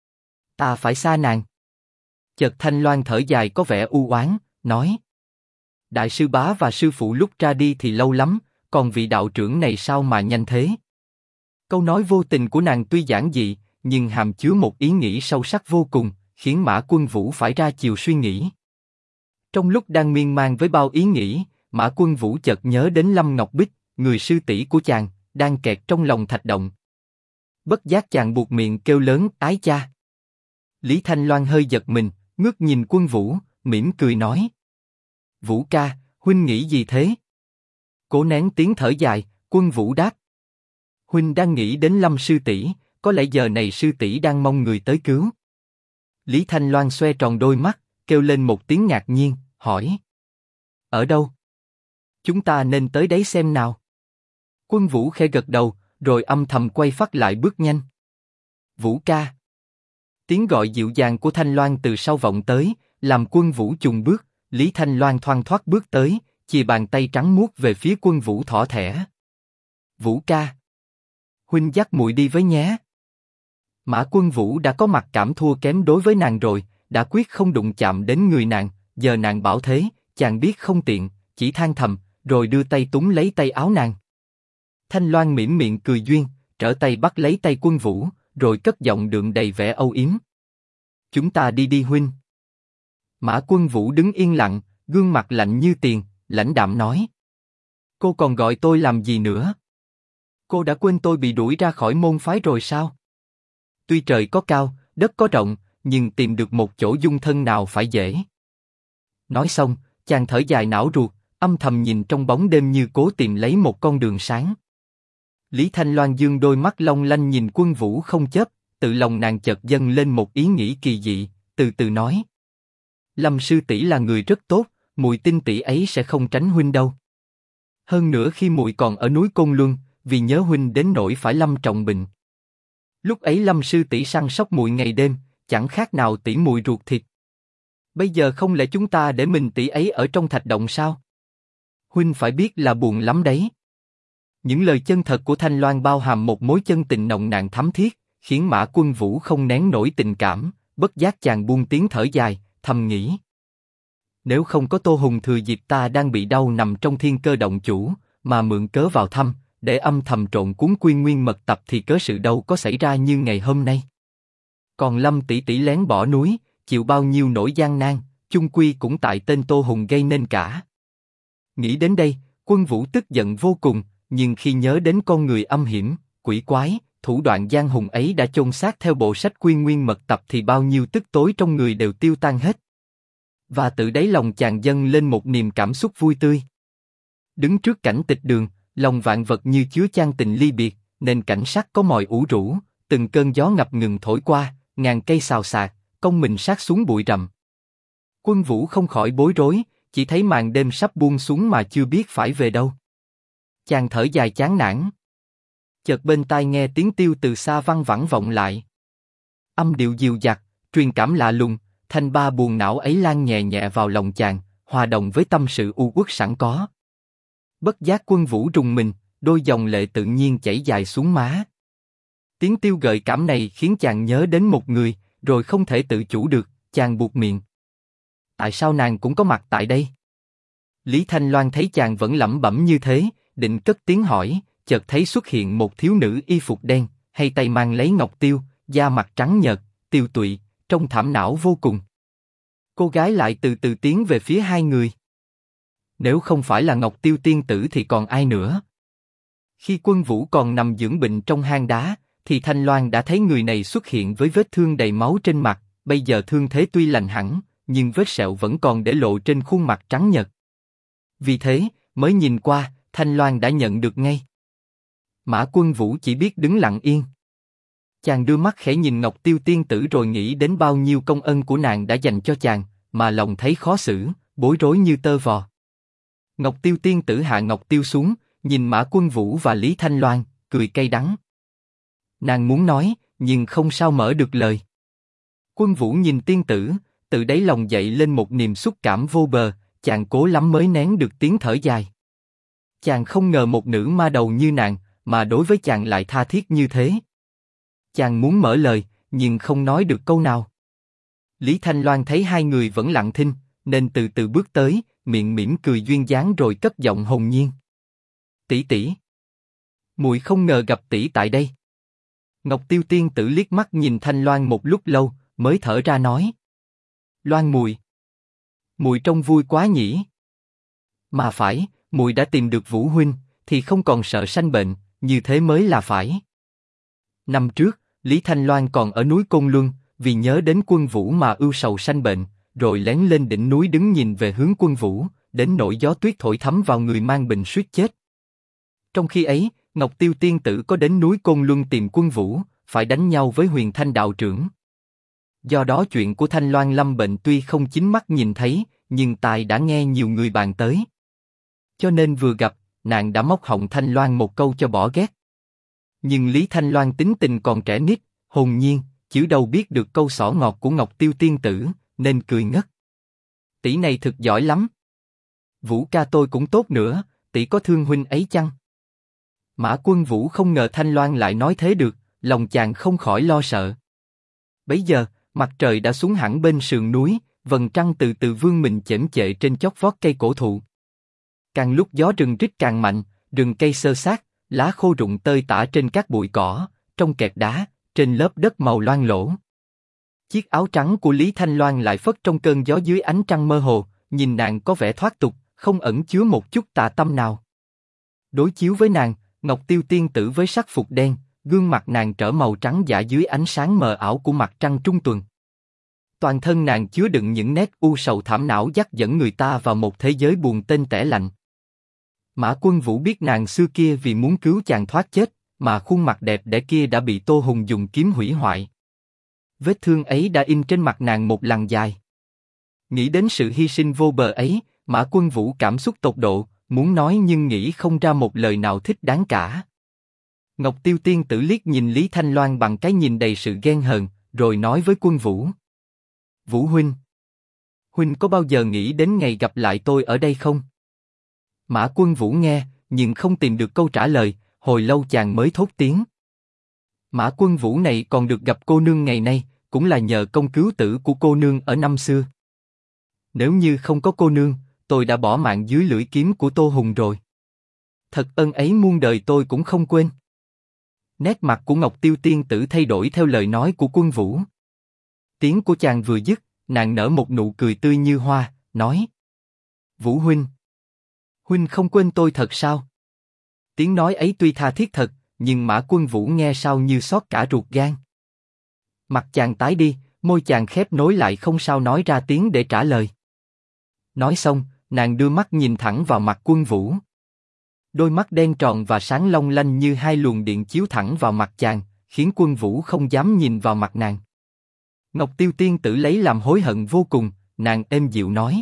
Ta phải xa nàng. Chợt Thanh Loan thở dài có vẻ u oán, nói. Đại sư bá và sư phụ lúc ra đi thì lâu lắm, còn vị đạo trưởng này sao mà nhanh thế? Câu nói vô tình của nàng tuy giản dị, nhưng hàm chứa một ý nghĩ sâu sắc vô cùng, khiến Mã Quân Vũ phải ra chiều suy nghĩ. Trong lúc đang miên man với bao ý nghĩ, Mã Quân Vũ chợt nhớ đến Lâm Ngọc Bích, người sư tỷ của chàng, đang kẹt trong lòng thạch động. Bất giác chàng buột miệng kêu lớn, ái cha. Lý Thanh Loan hơi giật mình, ngước nhìn Quân Vũ, mỉm cười nói. Vũ ca, huynh nghĩ gì thế? Cố nén tiếng thở dài, Quân Vũ đáp. Huynh đang nghĩ đến Lâm sư tỷ, có lẽ giờ này sư tỷ đang mong người tới cứu. Lý Thanh Loan xoe tròn đôi mắt, kêu lên một tiếng ngạc nhiên, hỏi. Ở đâu? Chúng ta nên tới đấy xem nào. Quân Vũ khẽ gật đầu, rồi âm thầm quay phát lại bước nhanh. Vũ ca. Tiếng gọi dịu dàng của Thanh Loan từ sau vọng tới, làm Quân Vũ chùng bước. Lý Thanh Loan thoăn thoắt bước tới, chìa bàn tay trắng muốt về phía Quân Vũ thỏ thẻ. Vũ ca. Huynh dắt muội đi với nhé. Mã Quân Vũ đã có mặt cảm thua kém đối với nàng rồi, đã quyết không đụng chạm đến người nàng. Giờ nàng bảo thế, chàng biết không tiện, chỉ than thầm, rồi đưa tay túm lấy tay áo nàng. Thanh Loan mỉm miệng cười duyên, trở tay bắt lấy tay Quân Vũ, rồi cất giọng đượm đầy vẻ âu yếm. Chúng ta đi đi huynh. Mã Quân Vũ đứng yên lặng, gương mặt lạnh như tiền, lãnh đạm nói. Cô còn gọi tôi làm gì nữa? Cô đã quên tôi bị đuổi ra khỏi môn phái rồi sao? Tuy trời có cao, đất có rộng, nhưng tìm được một chỗ dung thân nào phải dễ. Nói xong, chàng thở dài não ruột, âm thầm nhìn trong bóng đêm như cố tìm lấy một con đường sáng. Lý Thanh Loan dương đôi mắt long lanh nhìn Quân Vũ không chớp, tự lòng nàng chợt dâng lên một ý nghĩ kỳ dị, từ từ nói. Lâm sư tỷ là người rất tốt, muội tin tỷ ấy sẽ không tránh huynh đâu. Hơn nữa khi muội còn ở núi Côn Luân, vì nhớ huynh đến nỗi phải lâm trọng bệnh. Lúc ấy Lâm sư tỷ săn sóc muội ngày đêm, chẳng khác nào tỷ muội ruột thịt. Bây giờ không lẽ chúng ta để mình tỷ ấy ở trong thạch động sao? Huynh phải biết là buồn lắm đấy. Những lời chân thật của Thanh Loan bao hàm một mối chân tình nồng nàn thắm thiết, khiến Mã Quân Vũ không nén nổi tình cảm, bất giác chàng buông tiếng thở dài, thầm nghĩ. Nếu không có Tô Hùng thừa dịp ta đang bị đau nằm trong thiên cơ động chủ, mà mượn cớ vào thăm, để âm thầm trộn cuốn Quy Nguyên mật tập thì cớ sự đâu có xảy ra như ngày hôm nay. Còn Lâm tỷ tỷ lén bỏ núi, chịu bao nhiêu nỗi gian nan, chung quy cũng tại tên Tô Hùng gây nên cả. Nghĩ đến đây, Quân Vũ tức giận vô cùng, nhưng khi nhớ đến con người âm hiểm, quỷ quái, thủ đoạn gian hùng ấy đã chôn xác theo bộ sách Quy Nguyên mật tập thì bao nhiêu tức tối trong người đều tiêu tan hết. Và tự đáy lòng chàng dâng lên một niềm cảm xúc vui tươi. Đứng trước cảnh tịch đường, lòng vạn vật như chứa chan tình ly biệt, nên cảnh sắc có mồi ủ rũ, từng cơn gió ngập ngừng thổi qua, ngàn cây xào xạc, cong mình sát xuống bụi rậm. Quân Vũ không khỏi bối rối, chỉ thấy màn đêm sắp buông xuống mà chưa biết phải về đâu. Chàng thở dài chán nản. Chợt bên tai nghe tiếng tiêu từ xa văng vẳng vọng lại. Âm điệu dịu dặt, truyền cảm lạ lùng, thanh ba buồn não ấy lan nhẹ nhẹ vào lòng chàng, hòa đồng với tâm sự u uất sẵn có. Bất giác Quân Vũ rùng mình, đôi dòng lệ tự nhiên chảy dài xuống má. Tiếng tiêu gợi cảm này khiến chàng nhớ đến một người, rồi không thể tự chủ được, chàng buột miệng. Tại sao nàng cũng có mặt tại đây? Lý Thanh Loan thấy chàng vẫn lẩm bẩm như thế, định cất tiếng hỏi, chợt thấy xuất hiện một thiếu nữ y phục đen, hay tay mang lấy ngọc tiêu, da mặt trắng nhợt, tiêu tụy, trông thảm não vô cùng. Cô gái lại từ từ tiến về phía hai người. Nếu không phải là Ngọc Tiêu tiên tử thì còn ai nữa? Khi Quân Vũ còn nằm dưỡng bệnh trong hang đá, thì Thanh Loan đã thấy người này xuất hiện với vết thương đầy máu trên mặt. Bây giờ thương thế tuy lành hẳn, nhưng vết sẹo vẫn còn để lộ trên khuôn mặt trắng nhợt. Vì thế, mới nhìn qua, Thanh Loan đã nhận được ngay. Mã Quân Vũ chỉ biết đứng lặng yên. Chàng đưa mắt khẽ nhìn Ngọc Tiêu tiên tử rồi nghĩ đến bao nhiêu công ân của nàng đã dành cho chàng, mà lòng thấy khó xử, bối rối như tơ vò. Ngọc Tiêu tiên tử hạ Ngọc Tiêu xuống, nhìn Mã Quân Vũ và Lý Thanh Loan, cười cay đắng. Nàng muốn nói, nhưng không sao mở được lời. Quân Vũ nhìn tiên tử, từ đáy lòng dậy lên một niềm xúc cảm vô bờ, chàng cố lắm mới nén được tiếng thở dài. Chàng không ngờ một nữ ma đầu như nàng, mà đối với chàng lại tha thiết như thế. Chàng muốn mở lời, nhưng không nói được câu nào. Lý Thanh Loan thấy hai người vẫn lặng thinh, nên từ từ bước tới, miệng mỉm cười duyên dáng rồi cất giọng hồn nhiên. Tỷ tỷ, muội không ngờ gặp tỷ tại đây. Ngọc Tiêu tiên tử liếc mắt nhìn Thanh Loan một lúc lâu, mới thở ra nói. Loan muội, muội trông vui quá nhỉ. Mà phải, muội đã tìm được Vũ huynh, thì không còn sợ sanh bệnh, như thế mới là phải. Năm trước, Lý Thanh Loan còn ở núi Côn Luân, vì nhớ đến Quân Vũ mà ưu sầu sanh bệnh, rồi lén lên đỉnh núi đứng nhìn về hướng Quân Vũ, đến nỗi gió tuyết thổi thấm vào người mang bệnh suýt chết. Trong khi ấy, Ngọc Tiêu tiên tử có đến núi Côn Luân tìm Quân Vũ, phải đánh nhau với Huyền Thanh đạo trưởng. Do đó chuyện của Thanh Loan lâm bệnh tuy không chính mắt nhìn thấy, nhưng tai đã nghe nhiều người bàn tới. Cho nên vừa gặp, nàng đã móc họng Thanh Loan một câu cho bỏ ghét. Nhưng Lý Thanh Loan tính tình còn trẻ nít, hồn nhiên, chữ đâu biết được câu xỏ ngọt của Ngọc Tiêu tiên tử, nên cười ngất. Tỷ này thực giỏi lắm. Vũ ca tôi cũng tốt nữa, tỷ có thương huynh ấy chăng? Mã Quân Vũ không ngờ Thanh Loan lại nói thế được, lòng chàng không khỏi lo sợ. Bấy giờ, mặt trời đã xuống hẳn bên sườn núi, vầng trăng từ từ vươn mình chễm chệ trên chót vót cây cổ thụ. Càng lúc gió rừng rít càng mạnh, rừng cây xơ xác, lá khô rụng tơi tả trên các bụi cỏ, trong kẹt đá, trên lớp đất màu loang lổ. Chiếc áo trắng của Lý Thanh Loan lại phất trong cơn gió dưới ánh trăng mơ hồ, nhìn nàng có vẻ thoát tục, không ẩn chứa một chút tà tâm nào. Đối chiếu với nàng, Ngọc Tiêu tiên tử với sắc phục đen, gương mặt nàng trở màu trắng giả dưới ánh sáng mờ ảo của mặt trăng trung tuần. Toàn thân nàng chứa đựng những nét u sầu thảm não dắt dẫn người ta vào một thế giới buồn tênh tẻ lạnh. Mã Quân Vũ biết nàng xưa kia vì muốn cứu chàng thoát chết, mà khuôn mặt đẹp đẽ kia đã bị Tô Hùng dùng kiếm hủy hoại. Vết thương ấy đã in trên mặt nàng một lằn dài. Nghĩ đến sự hy sinh vô bờ ấy, Mã Quân Vũ cảm xúc tột độ, muốn nói nhưng nghĩ không ra một lời nào thích đáng cả. Ngọc Tiêu tiên tử liếc nhìn Lý Thanh Loan bằng cái nhìn đầy sự ghen hờn, rồi nói với Quân Vũ. Vũ huynh, huynh có bao giờ nghĩ đến ngày gặp lại tôi ở đây không? Mã Quân Vũ nghe, nhưng không tìm được câu trả lời, hồi lâu chàng mới thốt tiếng. Mã Quân Vũ này còn được gặp cô nương ngày nay, cũng là nhờ công cứu tử của cô nương ở năm xưa. Nếu như không có cô nương, tôi đã bỏ mạng dưới lưỡi kiếm của Tô Hùng rồi. Thật ân ấy muôn đời tôi cũng không quên. Nét mặt của Ngọc Tiêu tiên tử thay đổi theo lời nói của Quân Vũ. Tiếng của chàng vừa dứt, nàng nở một nụ cười tươi như hoa, nói: Vũ huynh, huynh không quên tôi thật sao? Tiếng nói ấy tuy tha thiết thật, nhưng Mã Quân Vũ nghe sao như xót cả ruột gan. Mặt chàng tái đi, môi chàng khép nối lại không sao nói ra tiếng để trả lời. Nói xong, nàng đưa mắt nhìn thẳng vào mặt Quân Vũ. Đôi mắt đen tròn và sáng long lanh như hai luồng điện chiếu thẳng vào mặt chàng, khiến Quân Vũ không dám nhìn vào mặt nàng. Ngọc Tiêu tiên tử lấy làm hối hận vô cùng, nàng êm dịu nói: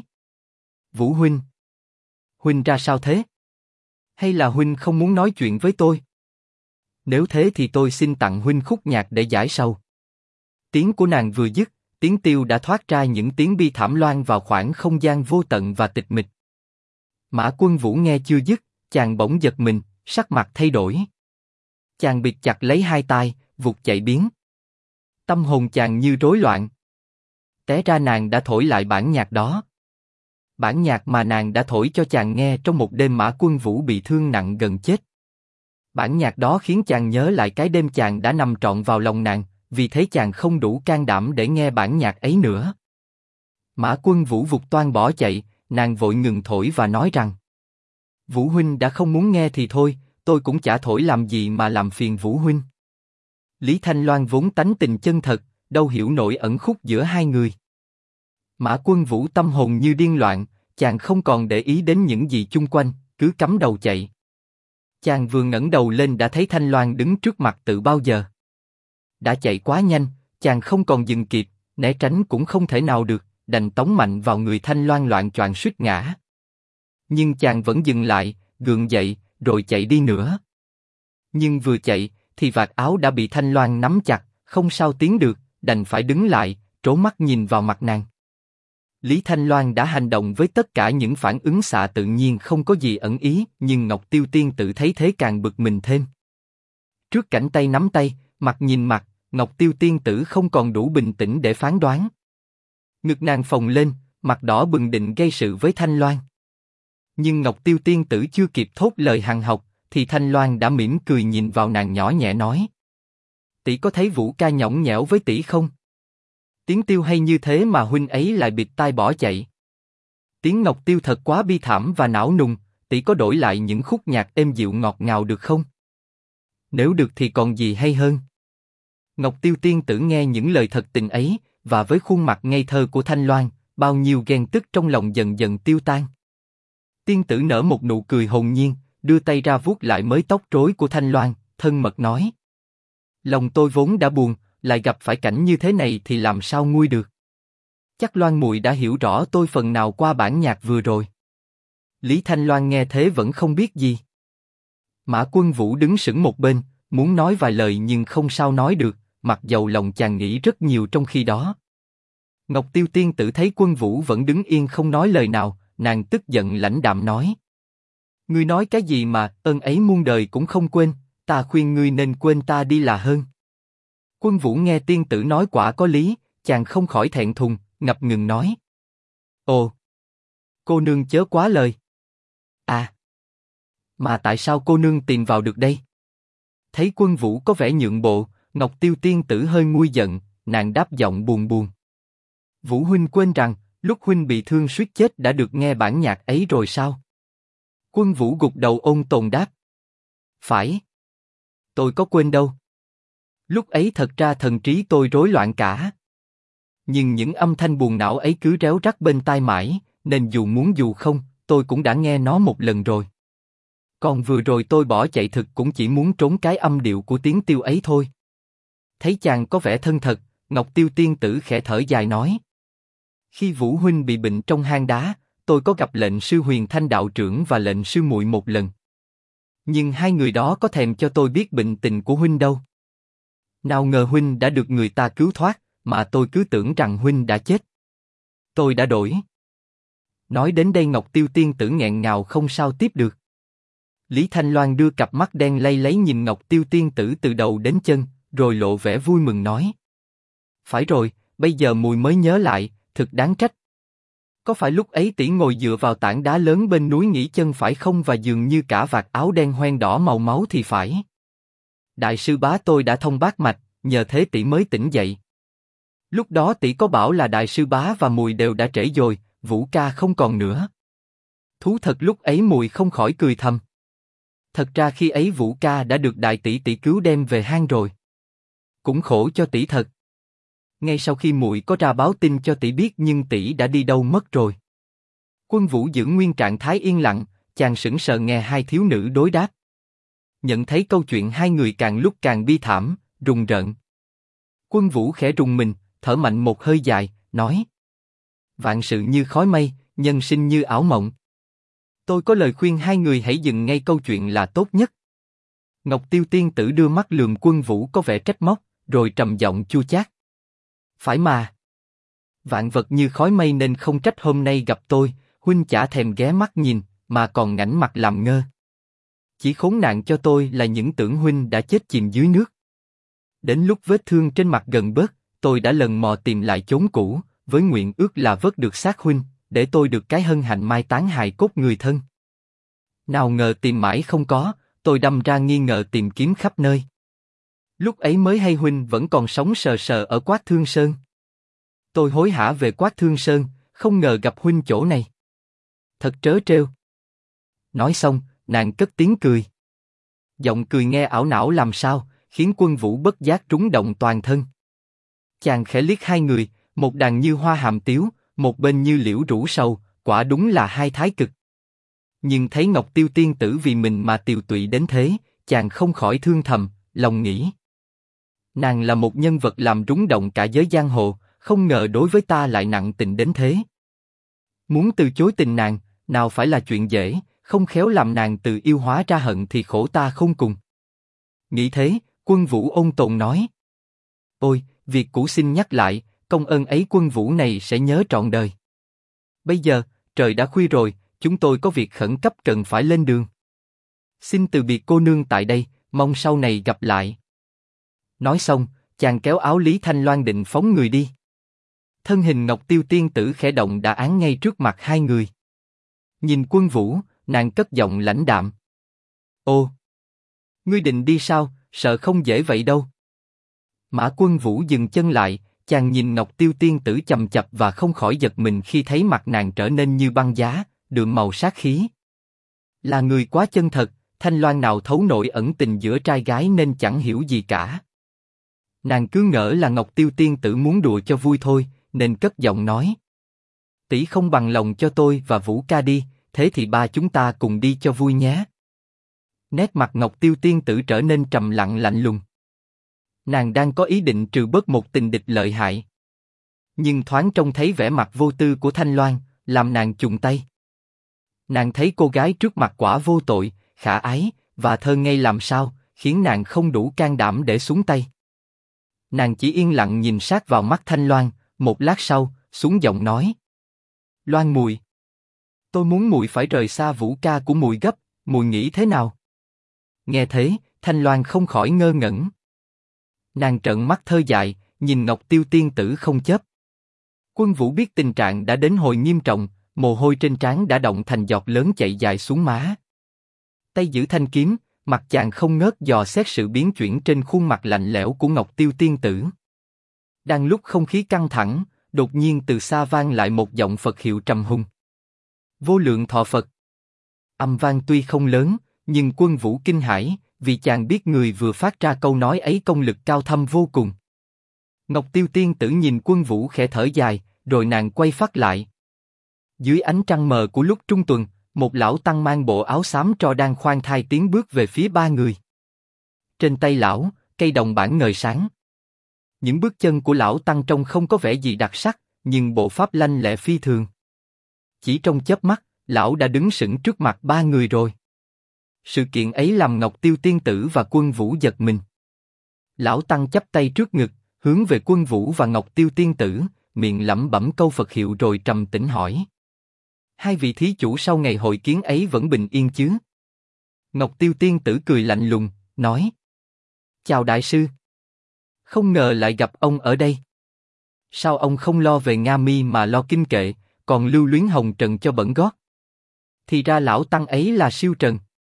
Vũ huynh, huynh ra sao thế? Hay là huynh không muốn nói chuyện với tôi? Nếu thế thì tôi xin tặng huynh khúc nhạc để giải sầu. Tiếng của nàng vừa dứt, tiếng tiêu đã thoát ra những tiếng bi thảm loan vào khoảng không gian vô tận và tịch mịch. Mã Quân Vũ nghe chưa dứt, chàng bỗng giật mình, sắc mặt thay đổi. Chàng bịt chặt lấy hai tai, vụt chạy biến. Tâm hồn chàng như rối loạn. Té ra nàng đã thổi lại bản nhạc đó. Bản nhạc mà nàng đã thổi cho chàng nghe trong một đêm Mã Quân Vũ bị thương nặng gần chết. Bản nhạc đó khiến chàng nhớ lại cái đêm chàng đã nằm trọn vào lòng nàng, vì thế chàng không đủ can đảm để nghe bản nhạc ấy nữa. Mã Quân Vũ vụt toan bỏ chạy, nàng vội ngừng thổi và nói rằng: Vũ huynh đã không muốn nghe thì thôi, tôi cũng chả thổi làm gì mà làm phiền Vũ huynh. Lý Thanh Loan vốn tánh tình chân thật, đâu hiểu nổi ẩn khúc giữa hai người. Mã Quân Vũ tâm hồn như điên loạn, chàng không còn để ý đến những gì chung quanh, cứ cắm đầu chạy. Chàng vừa ngẩng đầu lên đã thấy Thanh Loan đứng trước mặt từ bao giờ. Đã chạy quá nhanh, chàng không còn dừng kịp, né tránh cũng không thể nào được, đành tống mạnh vào người Thanh Loan loạng choạng suýt ngã. Nhưng chàng vẫn dừng lại, gượng dậy, rồi chạy đi nữa. Nhưng vừa chạy, thì vạt áo đã bị Thanh Loan nắm chặt, không sao tiến được, đành phải đứng lại, trố mắt nhìn vào mặt nàng. Lý Thanh Loan đã hành động với tất cả những phản ứng xạ tự nhiên không có gì ẩn ý, nhưng Ngọc Tiêu Tiên Tử thấy thế càng bực mình thêm. Trước cảnh tay nắm tay, mặt nhìn mặt, Ngọc Tiêu Tiên Tử không còn đủ bình tĩnh để phán đoán. Ngực nàng phồng lên, mặt đỏ bừng định gây sự với Thanh Loan. Nhưng Ngọc Tiêu Tiên Tử chưa kịp thốt lời hằn học, thì Thanh Loan đã mỉm cười nhìn vào nàng nhỏ nhẹ nói: tỷ có thấy Vũ ca nhõng nhẽo với tỷ không? Tiếng tiêu hay như thế mà huynh ấy lại bịt tai bỏ chạy. Tiếng Ngọc Tiêu thật quá bi thảm và não nùng, tỷ có đổi lại những khúc nhạc êm dịu ngọt ngào được không? Nếu được thì còn gì hay hơn. Ngọc Tiêu Tiên Tử nghe những lời thật tình ấy, và với khuôn mặt ngây thơ của Thanh Loan, bao nhiêu ghen tức trong lòng dần dần tiêu tan. Tiên Tử nở một nụ cười hồn nhiên, đưa tay ra vuốt lại mớ tóc rối của Thanh Loan, thân mật nói: lòng tôi vốn đã buồn, lại gặp phải cảnh như thế này thì làm sao nguôi được. Chắc Loan muội đã hiểu rõ tôi phần nào qua bản nhạc vừa rồi. Lý Thanh Loan nghe thế vẫn không biết gì. Mã Quân Vũ đứng sững một bên, muốn nói vài lời nhưng không sao nói được, mặc dầu lòng chàng nghĩ rất nhiều trong khi đó. Ngọc Tiêu Tiên Tử thấy Quân Vũ vẫn đứng yên không nói lời nào, nàng tức giận lãnh đạm nói: ngươi nói cái gì mà ơn ấy muôn đời cũng không quên, ta khuyên ngươi nên quên ta đi là hơn. Quân Vũ nghe tiên tử nói quả có lý, chàng không khỏi thẹn thùng, ngập ngừng nói: ồ, cô nương chớ quá lời. À, mà tại sao cô nương tìm vào được đây? Thấy Quân Vũ có vẻ nhượng bộ, Ngọc Tiêu Tiên Tử hơi nguôi giận, nàng đáp giọng buồn buồn: Vũ huynh quên rằng lúc huynh bị thương suýt chết đã được nghe bản nhạc ấy rồi sao? Quân Vũ gục đầu ôn tồn đáp: phải, tôi có quên đâu. Lúc ấy thật ra thần trí tôi rối loạn cả. Nhưng những âm thanh buồn não ấy cứ réo rắt bên tai mãi, nên dù muốn dù không, tôi cũng đã nghe nó một lần rồi. Còn vừa rồi tôi bỏ chạy thực cũng chỉ muốn trốn cái âm điệu của tiếng tiêu ấy thôi. Thấy chàng có vẻ thân thật, Ngọc Tiêu Tiên Tử khẽ thở dài nói: khi Vũ huynh bị bệnh trong hang đá, tôi có gặp lệnh sư Huyền Thanh đạo trưởng và lệnh sư muội một lần. Nhưng hai người đó có thèm cho tôi biết bệnh tình của huynh đâu. Nào ngờ huynh đã được người ta cứu thoát, mà tôi cứ tưởng rằng huynh đã chết. Tôi đã đổi. Nói đến đây Ngọc Tiêu Tiên Tử nghẹn ngào không sao tiếp được. Lý Thanh Loan đưa cặp mắt đen lay lấy nhìn Ngọc Tiêu Tiên Tử từ đầu đến chân, rồi lộ vẻ vui mừng nói: phải rồi, bây giờ mùi mới nhớ lại, thực đáng trách. Có phải lúc ấy tỷ ngồi dựa vào tảng đá lớn bên núi nghỉ chân phải không, và dường như cả vạt áo đen hoen đỏ màu máu thì phải. Đại sư bá tôi đã thông bát mạch, nhờ thế tỷ mới tỉnh dậy. Lúc đó tỷ có bảo là đại sư bá và mùi đều đã trễ rồi, Vũ ca không còn nữa. Thú thật lúc ấy mùi không khỏi cười thầm. Thật ra khi ấy Vũ ca đã được đại tỷ tỷ cứu đem về hang rồi. Cũng khổ cho tỷ thật. Ngay sau khi muội có ra báo tin cho tỷ biết, nhưng tỷ đã đi đâu mất rồi. Quân Vũ giữ nguyên trạng thái yên lặng, chàng sững sờ nghe hai thiếu nữ đối đáp. Nhận thấy câu chuyện hai người càng lúc càng bi thảm, rùng rợn. Quân Vũ khẽ rùng mình, thở mạnh một hơi dài, nói: vạn sự như khói mây, nhân sinh như ảo mộng. Tôi có lời khuyên hai người hãy dừng ngay câu chuyện là tốt nhất. Ngọc Tiêu Tiên Tử đưa mắt lườm Quân Vũ có vẻ trách móc, rồi trầm giọng chua chát: phải mà. Vạn vật như khói mây nên không trách hôm nay gặp tôi, huynh chả thèm ghé mắt nhìn, mà còn ngoảnh mặt làm ngơ. Chỉ khốn nạn cho tôi là những tưởng huynh đã chết chìm dưới nước. Đến lúc vết thương trên mặt gần bớt, tôi đã lần mò tìm lại chốn cũ, với nguyện ước là vớt được xác huynh, để tôi được cái hân hạnh mai táng hài cốt người thân. Nào ngờ tìm mãi không có, tôi đâm ra nghi ngờ tìm kiếm khắp nơi. Lúc ấy mới hay huynh vẫn còn sống sờ sờ ở Quát Thương Sơn. Tôi hối hả về Quát Thương Sơn, không ngờ gặp huynh chỗ này. Thật trớ trêu. Nói xong, nàng cất tiếng cười. Giọng cười nghe ảo não làm sao, khiến Quân Vũ bất giác rúng động toàn thân. Chàng khẽ liếc hai người, một đàn như hoa hàm tiếu, một bên như liễu rũ sầu, quả đúng là hai thái cực. Nhưng thấy Ngọc Tiêu tiên tử vì mình mà tiều tụy đến thế, chàng không khỏi thương thầm, lòng nghĩ. Nàng là một nhân vật làm rúng động cả giới giang hồ, không ngờ đối với ta lại nặng tình đến thế. Muốn từ chối tình nàng, nào phải là chuyện dễ, không khéo làm nàng từ yêu hóa ra hận thì khổ ta không cùng. Nghĩ thế, Quân Vũ ôn tồn nói. Ôi, việc cũ xin nhắc lại, công ơn ấy Quân Vũ này sẽ nhớ trọn đời. Bây giờ, trời đã khuya rồi, chúng tôi có việc khẩn cấp cần phải lên đường. Xin từ biệt cô nương tại đây, mong sau này gặp lại. Nói xong, chàng kéo áo Lý Thanh Loan định phóng người đi. Thân hình Ngọc Tiêu tiên tử khẽ động đã án ngay trước mặt hai người. Nhìn Quân Vũ, nàng cất giọng lãnh đạm. Ô, ngươi định đi sao? Sợ không dễ vậy đâu. Mã Quân Vũ dừng chân lại, chàng nhìn Ngọc Tiêu tiên tử chằm chằm và không khỏi giật mình khi thấy mặt nàng trở nên như băng giá, đượm màu sát khí. Là người quá chân thật, Thanh Loan nào thấu nổi ẩn tình giữa trai gái nên chẳng hiểu gì cả. Nàng cứ ngỡ là Ngọc Tiêu tiên tử muốn đùa cho vui thôi, nên cất giọng nói. Tỷ không bằng lòng cho tôi và Vũ ca đi, thế thì ba chúng ta cùng đi cho vui nhé. Nét mặt Ngọc Tiêu tiên tử trở nên trầm lặng lạnh lùng. Nàng đang có ý định trừ bớt một tình địch lợi hại. Nhưng thoáng trông thấy vẻ mặt vô tư của Thanh Loan, làm nàng chùng tay. Nàng thấy cô gái trước mặt quả vô tội, khả ái, và thơ ngây làm sao, khiến nàng không đủ can đảm để xuống tay. Nàng chỉ yên lặng nhìn sát vào mắt Thanh Loan, một lát sau, xuống giọng nói. Loan mùi, tôi muốn mùi phải rời xa Vũ ca của mùi gấp, mùi nghĩ thế nào? Nghe thế, Thanh Loan không khỏi ngơ ngẩn. Nàng trợn mắt thơ dại, nhìn Ngọc Tiêu tiên tử không chớp. Quân Vũ biết tình trạng đã đến hồi nghiêm trọng, mồ hôi trên trán đã động thành giọt lớn chảy dài xuống má. Tay giữ thanh kiếm, mặt chàng không ngớt dò xét sự biến chuyển trên khuôn mặt lạnh lẽo của Ngọc Tiêu tiên tử. Đang lúc không khí căng thẳng, đột nhiên từ xa vang lại một giọng Phật hiệu trầm hùng. Vô lượng thọ Phật. Âm vang tuy không lớn, nhưng Quân Vũ kinh hãi, vì chàng biết người vừa phát ra câu nói ấy công lực cao thâm vô cùng. Ngọc Tiêu tiên tử nhìn Quân Vũ khẽ thở dài, rồi nàng quay phát lại. Dưới ánh trăng mờ của lúc trung tuần, một lão tăng mang bộ áo xám tro đang khoan thai tiến bước về phía ba người. Trên tay lão, cây đồng bản ngời sáng. Những bước chân của lão tăng trông không có vẻ gì đặc sắc, nhưng bộ pháp lanh lẹ phi thường. Chỉ trong chớp mắt, lão đã đứng sững trước mặt ba người rồi. Sự kiện ấy làm Ngọc Tiêu tiên tử và Quân Vũ giật mình. Lão tăng chắp tay trước ngực, hướng về Quân Vũ và Ngọc Tiêu tiên tử, miệng lẩm bẩm câu Phật hiệu rồi trầm tĩnh hỏi. Hai vị thí chủ sau ngày hội kiến ấy vẫn bình yên chứ? Ngọc Tiêu tiên tử cười lạnh lùng, nói. Chào đại sư. Không ngờ lại gặp ông ở đây. Sao ông không lo về Nga Mi mà lo kinh kệ, còn lưu luyến hồng trần cho bẩn gót? Thì ra lão tăng ấy là siêu trần.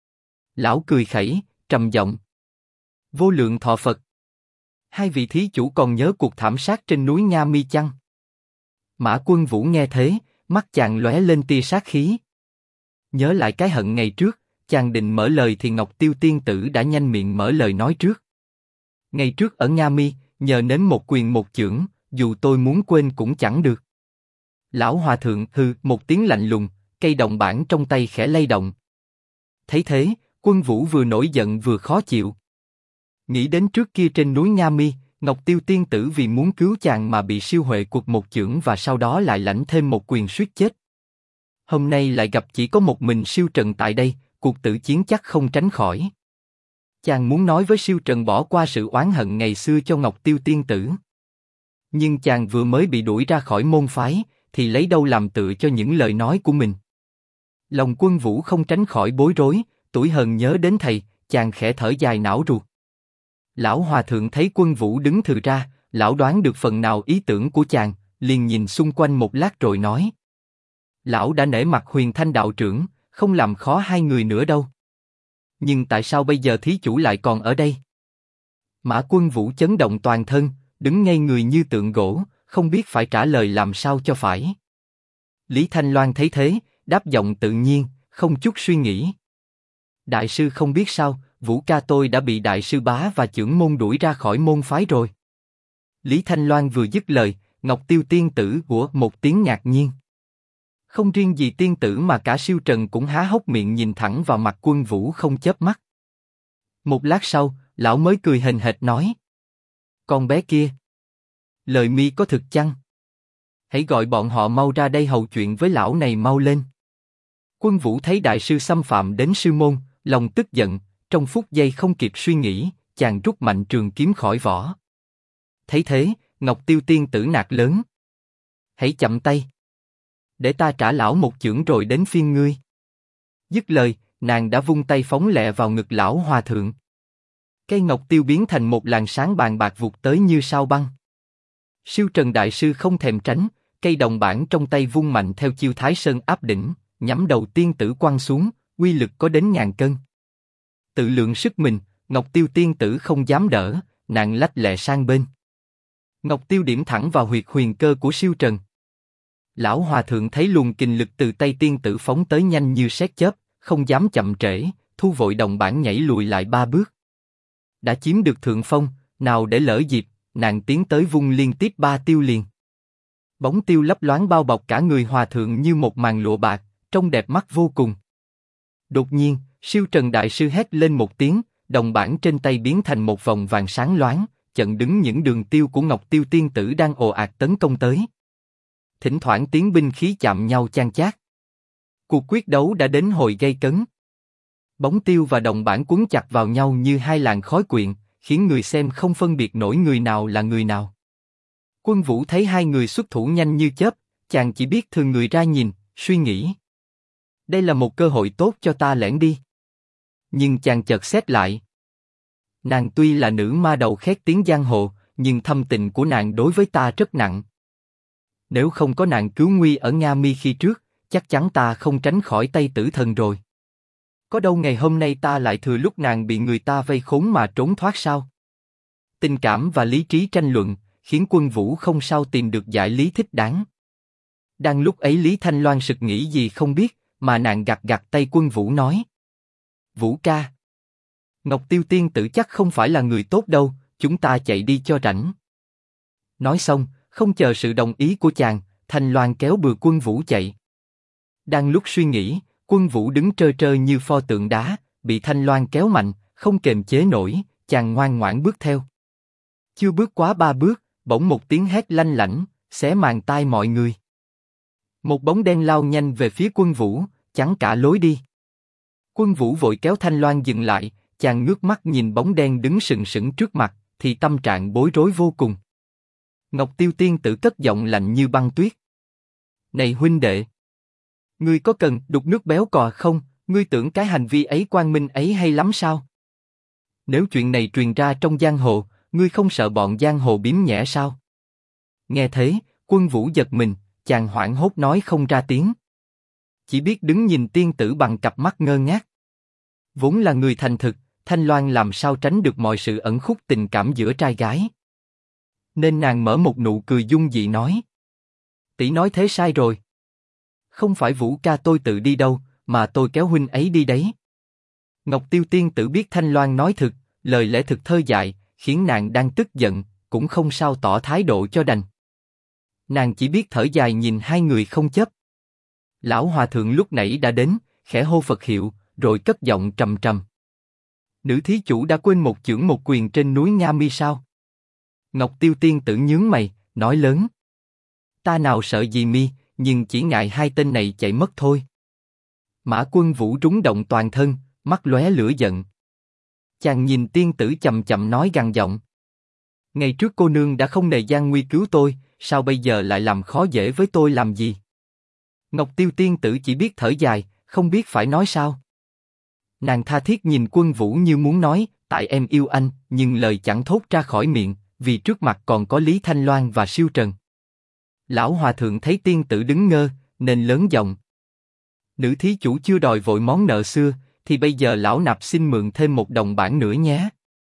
Lão cười khẩy, trầm giọng. Vô lượng thọ Phật. Hai vị thí chủ còn nhớ cuộc thảm sát trên núi Nga Mi chăng? Mã Quân Vũ nghe thế, mắt chàng lóe lên tia sát khí. Nhớ lại cái hận ngày trước, chàng định mở lời thì Ngọc Tiêu tiên tử đã nhanh miệng mở lời nói trước. Ngày trước ở Nga Mi, nhờ nếm một quyền một chưởng, dù tôi muốn quên cũng chẳng được. Lão hòa thượng hừ một tiếng lạnh lùng, cây đồng bản trong tay khẽ lay động. Thấy thế, Quân Vũ vừa nổi giận vừa khó chịu. Nghĩ đến trước kia trên núi Nga Mi, Ngọc Tiêu tiên tử vì muốn cứu chàng mà bị siêu huệ quật một chưởng và sau đó lại lãnh thêm một quyền suýt chết. Hôm nay lại gặp chỉ có một mình siêu trần tại đây, cuộc tử chiến chắc không tránh khỏi. Chàng muốn nói với siêu trần bỏ qua sự oán hận ngày xưa cho Ngọc Tiêu tiên tử. Nhưng chàng vừa mới bị đuổi ra khỏi môn phái, thì lấy đâu làm tựa cho những lời nói của mình. Lòng Quân Vũ không tránh khỏi bối rối, tủi hờn nhớ đến thầy, chàng khẽ thở dài não ruột. Lão hòa thượng thấy Quân Vũ đứng thừ ra, lão đoán được phần nào ý tưởng của chàng, liền nhìn xung quanh một lát rồi nói: Lão đã nể mặt Huyền Thanh đạo trưởng, không làm khó hai người nữa đâu. Nhưng tại sao bây giờ thí chủ lại còn ở đây? Mã Quân Vũ chấn động toàn thân, đứng ngây người như tượng gỗ, không biết phải trả lời làm sao cho phải. Lý Thanh Loan thấy thế, đáp giọng tự nhiên, không chút suy nghĩ. Đại sư không biết sao, Vũ ca tôi đã bị đại sư bá và chưởng môn đuổi ra khỏi môn phái rồi. Lý Thanh Loan vừa dứt lời, Ngọc Tiêu tiên tử của một tiếng ngạc nhiên. Không riêng gì tiên tử mà cả Siêu Trần cũng há hốc miệng nhìn thẳng vào mặt Quân Vũ không chớp mắt. Một lát sau, lão mới cười hềnh hệt nói: Con bé kia, lời mi có thực chăng? Hãy gọi bọn họ mau ra đây hầu chuyện với lão này mau lên. Quân Vũ thấy đại sư xâm phạm đến sư môn, lòng tức giận, trong phút giây không kịp suy nghĩ, chàng rút mạnh trường kiếm khỏi vỏ. Thấy thế, Ngọc Tiêu tiên tử nạt lớn: Hãy chậm tay, để ta trả lão một chưởng rồi đến phiên ngươi. Dứt lời, nàng đã vung tay phóng lẹ vào ngực lão hòa thượng. Cây ngọc tiêu biến thành một làn sáng bàn bạc vụt tới như sao băng. Siêu Trần đại sư không thèm tránh, cây đồng bản trong tay vung mạnh theo chiêu Thái Sơn áp đỉnh, nhắm đầu tiên tử quăng xuống, uy lực có đến ngàn cân. Tự lượng sức mình, Ngọc Tiêu tiên tử không dám đỡ, nàng lách lẹ sang bên. Ngọc Tiêu điểm thẳng vào huyệt huyền cơ của Siêu Trần. Lão hòa thượng thấy luồng kình lực từ tay tiên tử phóng tới nhanh như sét chớp, không dám chậm trễ, thu vội đồng bản nhảy lùi lại 3 bước. Đã chiếm được thượng phong, nào để lỡ dịp, nàng tiến tới vung liên tiếp 3 tiêu liền. Bóng tiêu lấp loáng bao bọc cả người hòa thượng như một màn lụa bạc, trông đẹp mắt vô cùng. Đột nhiên, Siêu Trần đại sư hét lên một tiếng, đồng bản trên tay biến thành một vòng vàng sáng loáng, chặn đứng những đường tiêu của Ngọc Tiêu tiên tử đang ồ ạt tấn công tới. Thỉnh thoảng tiếng binh khí chạm nhau chan chát. Cuộc quyết đấu đã đến hồi gay cấn. Bóng tiêu và đồng bản quấn chặt vào nhau như hai làn khói quyện, khiến người xem không phân biệt nổi người nào là người nào. Quân Vũ thấy hai người xuất thủ nhanh như chớp, chàng chỉ biết thường người ra nhìn, suy nghĩ: đây là một cơ hội tốt cho ta lẻn đi. Nhưng chàng chợt xét lại. Nàng tuy là nữ ma đầu khét tiếng giang hồ, nhưng thâm tình của nàng đối với ta rất nặng. Nếu không có nàng cứu nguy ở Nga Mi khi trước, chắc chắn ta không tránh khỏi tay tử thần rồi. Có đâu ngày hôm nay ta lại thừa lúc nàng bị người ta vây khốn mà trốn thoát sao? Tình cảm và lý trí tranh luận, khiến Quân Vũ không sao tìm được giải lý thích đáng. Đang lúc ấy Lý Thanh Loan sực nghĩ gì không biết, mà nàng gạt gạt tay Quân Vũ nói: Vũ ca, Ngọc Tiêu tiên tử chắc không phải là người tốt đâu, chúng ta chạy đi cho rảnh. Nói xong, không chờ sự đồng ý của chàng, Thanh Loan kéo bừa Quân Vũ chạy. Đang lúc suy nghĩ, Quân Vũ đứng trơ trơ như pho tượng đá, bị Thanh Loan kéo mạnh, không kềm chế nổi, chàng ngoan ngoãn bước theo. Chưa bước quá 3 bước, bỗng một tiếng hét lanh lảnh, xé màng tai mọi người. Một bóng đen lao nhanh về phía Quân Vũ, chắn cả lối đi. Quân Vũ vội kéo Thanh Loan dừng lại, chàng ngước mắt nhìn bóng đen đứng sừng sững trước mặt, thì tâm trạng bối rối vô cùng. Ngọc Tiêu tiên tử cất giọng lạnh như băng tuyết: Này huynh đệ, ngươi có cần đục nước béo cò không? Ngươi tưởng cái hành vi ấy quang minh ấy hay lắm sao? Nếu chuyện này truyền ra trong giang hồ, ngươi không sợ bọn giang hồ biếm nhẽ sao? Nghe thế, Quân Vũ giật mình, chàng hoảng hốt nói không ra tiếng, chỉ biết đứng nhìn tiên tử bằng cặp mắt ngơ ngác. Vốn là người thành thực, Thanh Loan làm sao tránh được mọi sự ẩn khúc tình cảm giữa trai gái. Nên nàng mở một nụ cười dung dị nói: tỷ nói thế sai rồi. Không phải Vũ ca tôi tự đi đâu, mà tôi kéo huynh ấy đi đấy. Ngọc Tiêu tiên tử biết Thanh Loan nói thực, lời lẽ thực thơ dại, khiến nàng đang tức giận, cũng không sao tỏ thái độ cho đành. Nàng chỉ biết thở dài nhìn hai người không chấp. Lão hòa thượng lúc nãy đã đến, khẽ hô Phật hiệu, rồi cất giọng trầm trầm: Nữ thí chủ đã quên một chưởng một quyền trên núi Nga Mi sao? Ngọc Tiêu tiên tử nhướng mày, nói lớn: Ta nào sợ gì mi, nhưng chỉ ngại hai tên này chạy mất thôi. Mã Quân Vũ rúng động toàn thân, mắt lóe lửa giận. Chàng nhìn tiên tử chậm chậm nói gằn giọng: Ngày trước cô nương đã không nề gian nguy cứu tôi, sao bây giờ lại làm khó dễ với tôi làm gì? Ngọc Tiêu tiên tử chỉ biết thở dài, không biết phải nói sao. Nàng tha thiết nhìn Quân Vũ như muốn nói, tại em yêu anh, nhưng lời chẳng thốt ra khỏi miệng, vì trước mặt còn có Lý Thanh Loan và Siêu Trần. Lão hòa thượng thấy tiên tử đứng ngơ, nên lớn giọng. Nữ thí chủ chưa đòi vội món nợ xưa, thì bây giờ lão nạp xin mượn thêm một đồng bảng nữa nhé.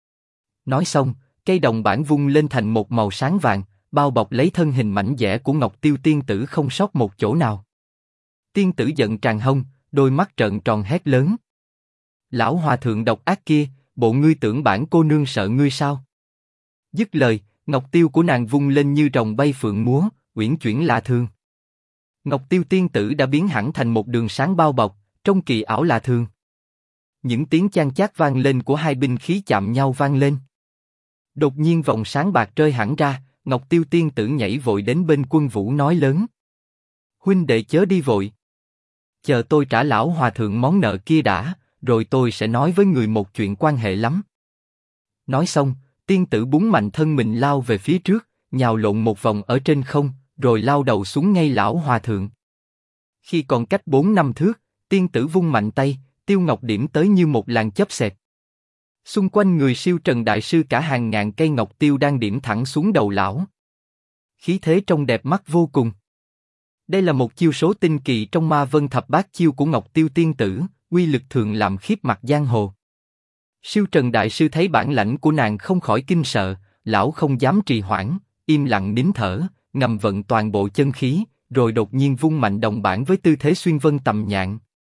Nói xong, cây đồng bảng vung lên thành một màu sáng vàng, bao bọc lấy thân hình mảnh dẻ của Ngọc Tiêu tiên tử không sót một chỗ nào. Tiên tử giận tràn hông, đôi mắt trợn tròn hét lớn. Lão hòa thượng độc ác kia, bộ ngươi tưởng bản cô nương sợ ngươi sao? Dứt lời, Ngọc Tiêu của nàng vung lên như rồng bay phượng múa, uyển chuyển lạ thường. Ngọc Tiêu tiên tử đã biến hẳn thành một đường sáng bao bọc, trông kỳ ảo lạ thường. Những tiếng chan chát vang lên của hai binh khí chạm nhau vang lên. Đột nhiên vòng sáng bạc rơi hẳn ra, Ngọc Tiêu tiên tử nhảy vội đến bên Quân Vũ nói lớn. Huynh đệ chớ đi vội. Chờ tôi trả lão hòa thượng món nợ kia đã, rồi tôi sẽ nói với người một chuyện quan hệ lắm. Nói xong, tiên tử búng mạnh thân mình lao về phía trước, nhào lộn một vòng ở trên không, rồi lao đầu xuống ngay lão hòa thượng. Khi còn cách 4-5 thước, tiên tử vung mạnh tay, tiêu ngọc điểm tới như một làn chớp xẹt. Xung quanh người Siêu Trần đại sư cả hàng ngàn cây ngọc tiêu đang điểm thẳng xuống đầu lão. Khí thế trông đẹp mắt vô cùng. Đây là một chiêu số tinh kỳ trong Ma Vân Thập Bát chiêu của Ngọc Tiêu tiên tử, uy lực thường làm khiếp mặt giang hồ. Siêu Trần đại sư thấy bản lãnh của nàng không khỏi kinh sợ, lão không dám trì hoãn, im lặng nín thở, ngầm vận toàn bộ chân khí, rồi đột nhiên vung mạnh đồng bảng với tư thế xuyên vân tầm nhạn.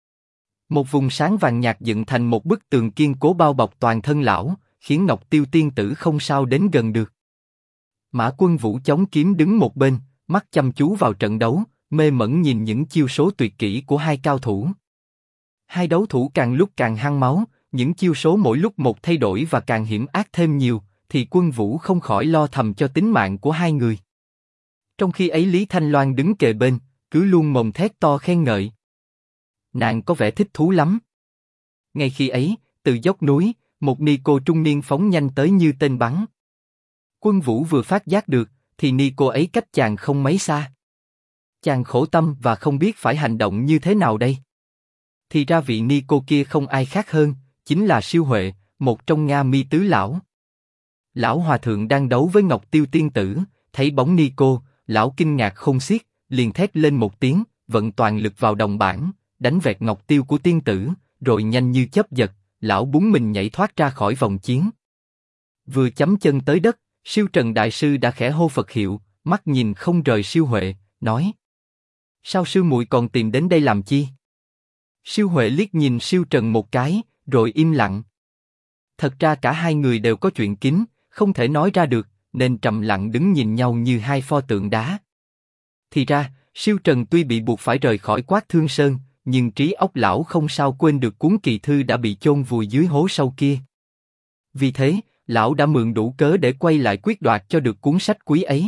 Một vùng sáng vàng nhạt dựng thành một bức tường kiên cố bao bọc toàn thân lão, khiến Ngọc Tiêu tiên tử không sao đến gần được. Mã Quân Vũ chống kiếm đứng một bên, mắt chăm chú vào trận đấu, mê mẩn nhìn những chiêu số tuyệt kỹ của hai cao thủ. Hai đấu thủ càng lúc càng hăng máu, những chiêu số mỗi lúc một thay đổi và càng hiểm ác thêm nhiều, thì Quân Vũ không khỏi lo thầm cho tính mạng của hai người. Trong khi ấy Lý Thanh Loan đứng kề bên, cứ luôn mồm thét to khen ngợi. Nàng có vẻ thích thú lắm. Ngay khi ấy, từ dốc núi, một ni cô trung niên phóng nhanh tới như tên bắn. Quân Vũ vừa phát giác được, thì ni cô ấy cách chàng không mấy xa. Chàng khổ tâm và không biết phải hành động như thế nào đây. Thì ra vị ni cô kia không ai khác hơn, chính là Siêu Huệ, một trong Nga Mi tứ lão. Lão hòa thượng đang đấu với Ngọc Tiêu tiên tử, thấy bóng ni cô, lão kinh ngạc khôn xiết, liền thét lên một tiếng, vận toàn lực vào đồng bảng, đánh vẹt Ngọc Tiêu của tiên tử, rồi nhanh như chớp giật, lão búng mình nhảy thoát ra khỏi vòng chiến. Vừa chấm chân tới đất, Siêu Trần đại sư đã khẽ hô Phật hiệu, mắt nhìn không rời Siêu Huệ, nói: Sao sư muội còn tìm đến đây làm chi? Siêu Huệ liếc nhìn Siêu Trần một cái, rồi im lặng. Thật ra cả hai người đều có chuyện kín, không thể nói ra được, nên trầm lặng đứng nhìn nhau như hai pho tượng đá. Thì ra, Siêu Trần tuy bị buộc phải rời khỏi Quát Thương Sơn, nhưng trí óc lão không sao quên được cuốn kỳ thư đã bị chôn vùi dưới hố sâu kia. Vì thế, lão đã mượn đủ cớ để quay lại quyết đoạt cho được cuốn sách quý ấy.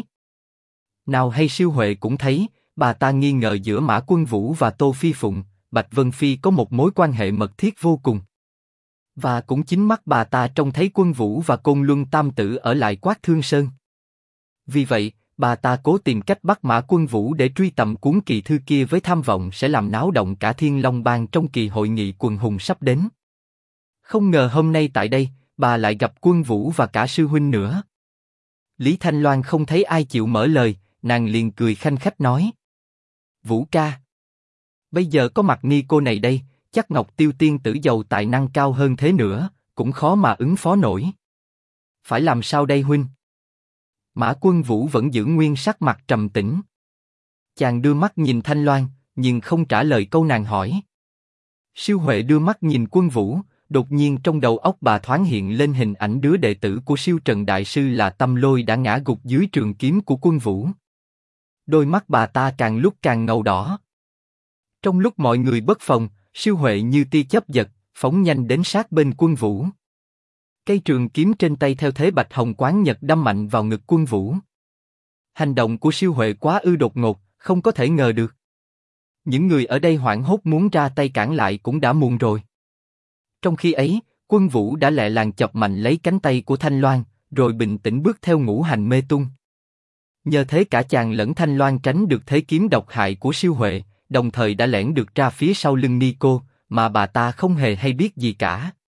Nào hay Siêu Huệ cũng thấy, bà ta nghi ngờ giữa Mã Quân Vũ và Tô Phi Phụng, Bạch Vân Phi có một mối quan hệ mật thiết vô cùng. Và cũng chính mắt bà ta trông thấy Quân Vũ và Côn Luân Tam Tử ở lại Quát Thương Sơn. Vì vậy, bà ta cố tìm cách bắt Mã Quân Vũ để truy tầm cuốn kỳ thư kia với tham vọng sẽ làm náo động cả Thiên Long Bang trong kỳ hội nghị quần hùng sắp đến. Không ngờ hôm nay tại đây, bà lại gặp Quân Vũ và cả sư huynh nữa. Lý Thanh Loan không thấy ai chịu mở lời, nàng liền cười khanh khách nói: Vũ ca, bây giờ có mặt ni cô này đây, chắc Ngọc Tiêu tiên tử giàu tài năng cao hơn thế nữa, cũng khó mà ứng phó nổi. Phải làm sao đây huynh? Mã Quân Vũ vẫn giữ nguyên sắc mặt trầm tĩnh. Chàng đưa mắt nhìn Thanh Loan, nhưng không trả lời câu nàng hỏi. Siêu Huệ đưa mắt nhìn Quân Vũ, đột nhiên trong đầu óc bà thoáng hiện lên hình ảnh đứa đệ tử của Siêu Trần đại sư là Tâm Lôi đã ngã gục dưới trường kiếm của Quân Vũ. Đôi mắt bà ta càng lúc càng ngầu đỏ. Trong lúc mọi người bất phòng, Siêu Huệ như tia chớp giật, phóng nhanh đến sát bên Quân Vũ. Cây trường kiếm trên tay theo thế bạch hồng quán nhật đâm mạnh vào ngực Quân Vũ. Hành động của Siêu Huệ quá ư đột ngột, không có thể ngờ được. Những người ở đây hoảng hốt muốn ra tay cản lại cũng đã muộn rồi. Trong khi ấy, Quân Vũ đã lẹ làng chọc mạnh lấy cánh tay của Thanh Loan, rồi bình tĩnh bước theo ngũ hành mê tung. Nhờ thế cả chàng lẫn Thanh Loan tránh được thế kiếm độc hại của Siêu Huệ, đồng thời đã lẻn được ra phía sau lưng Nico, mà bà ta không hề hay biết gì cả.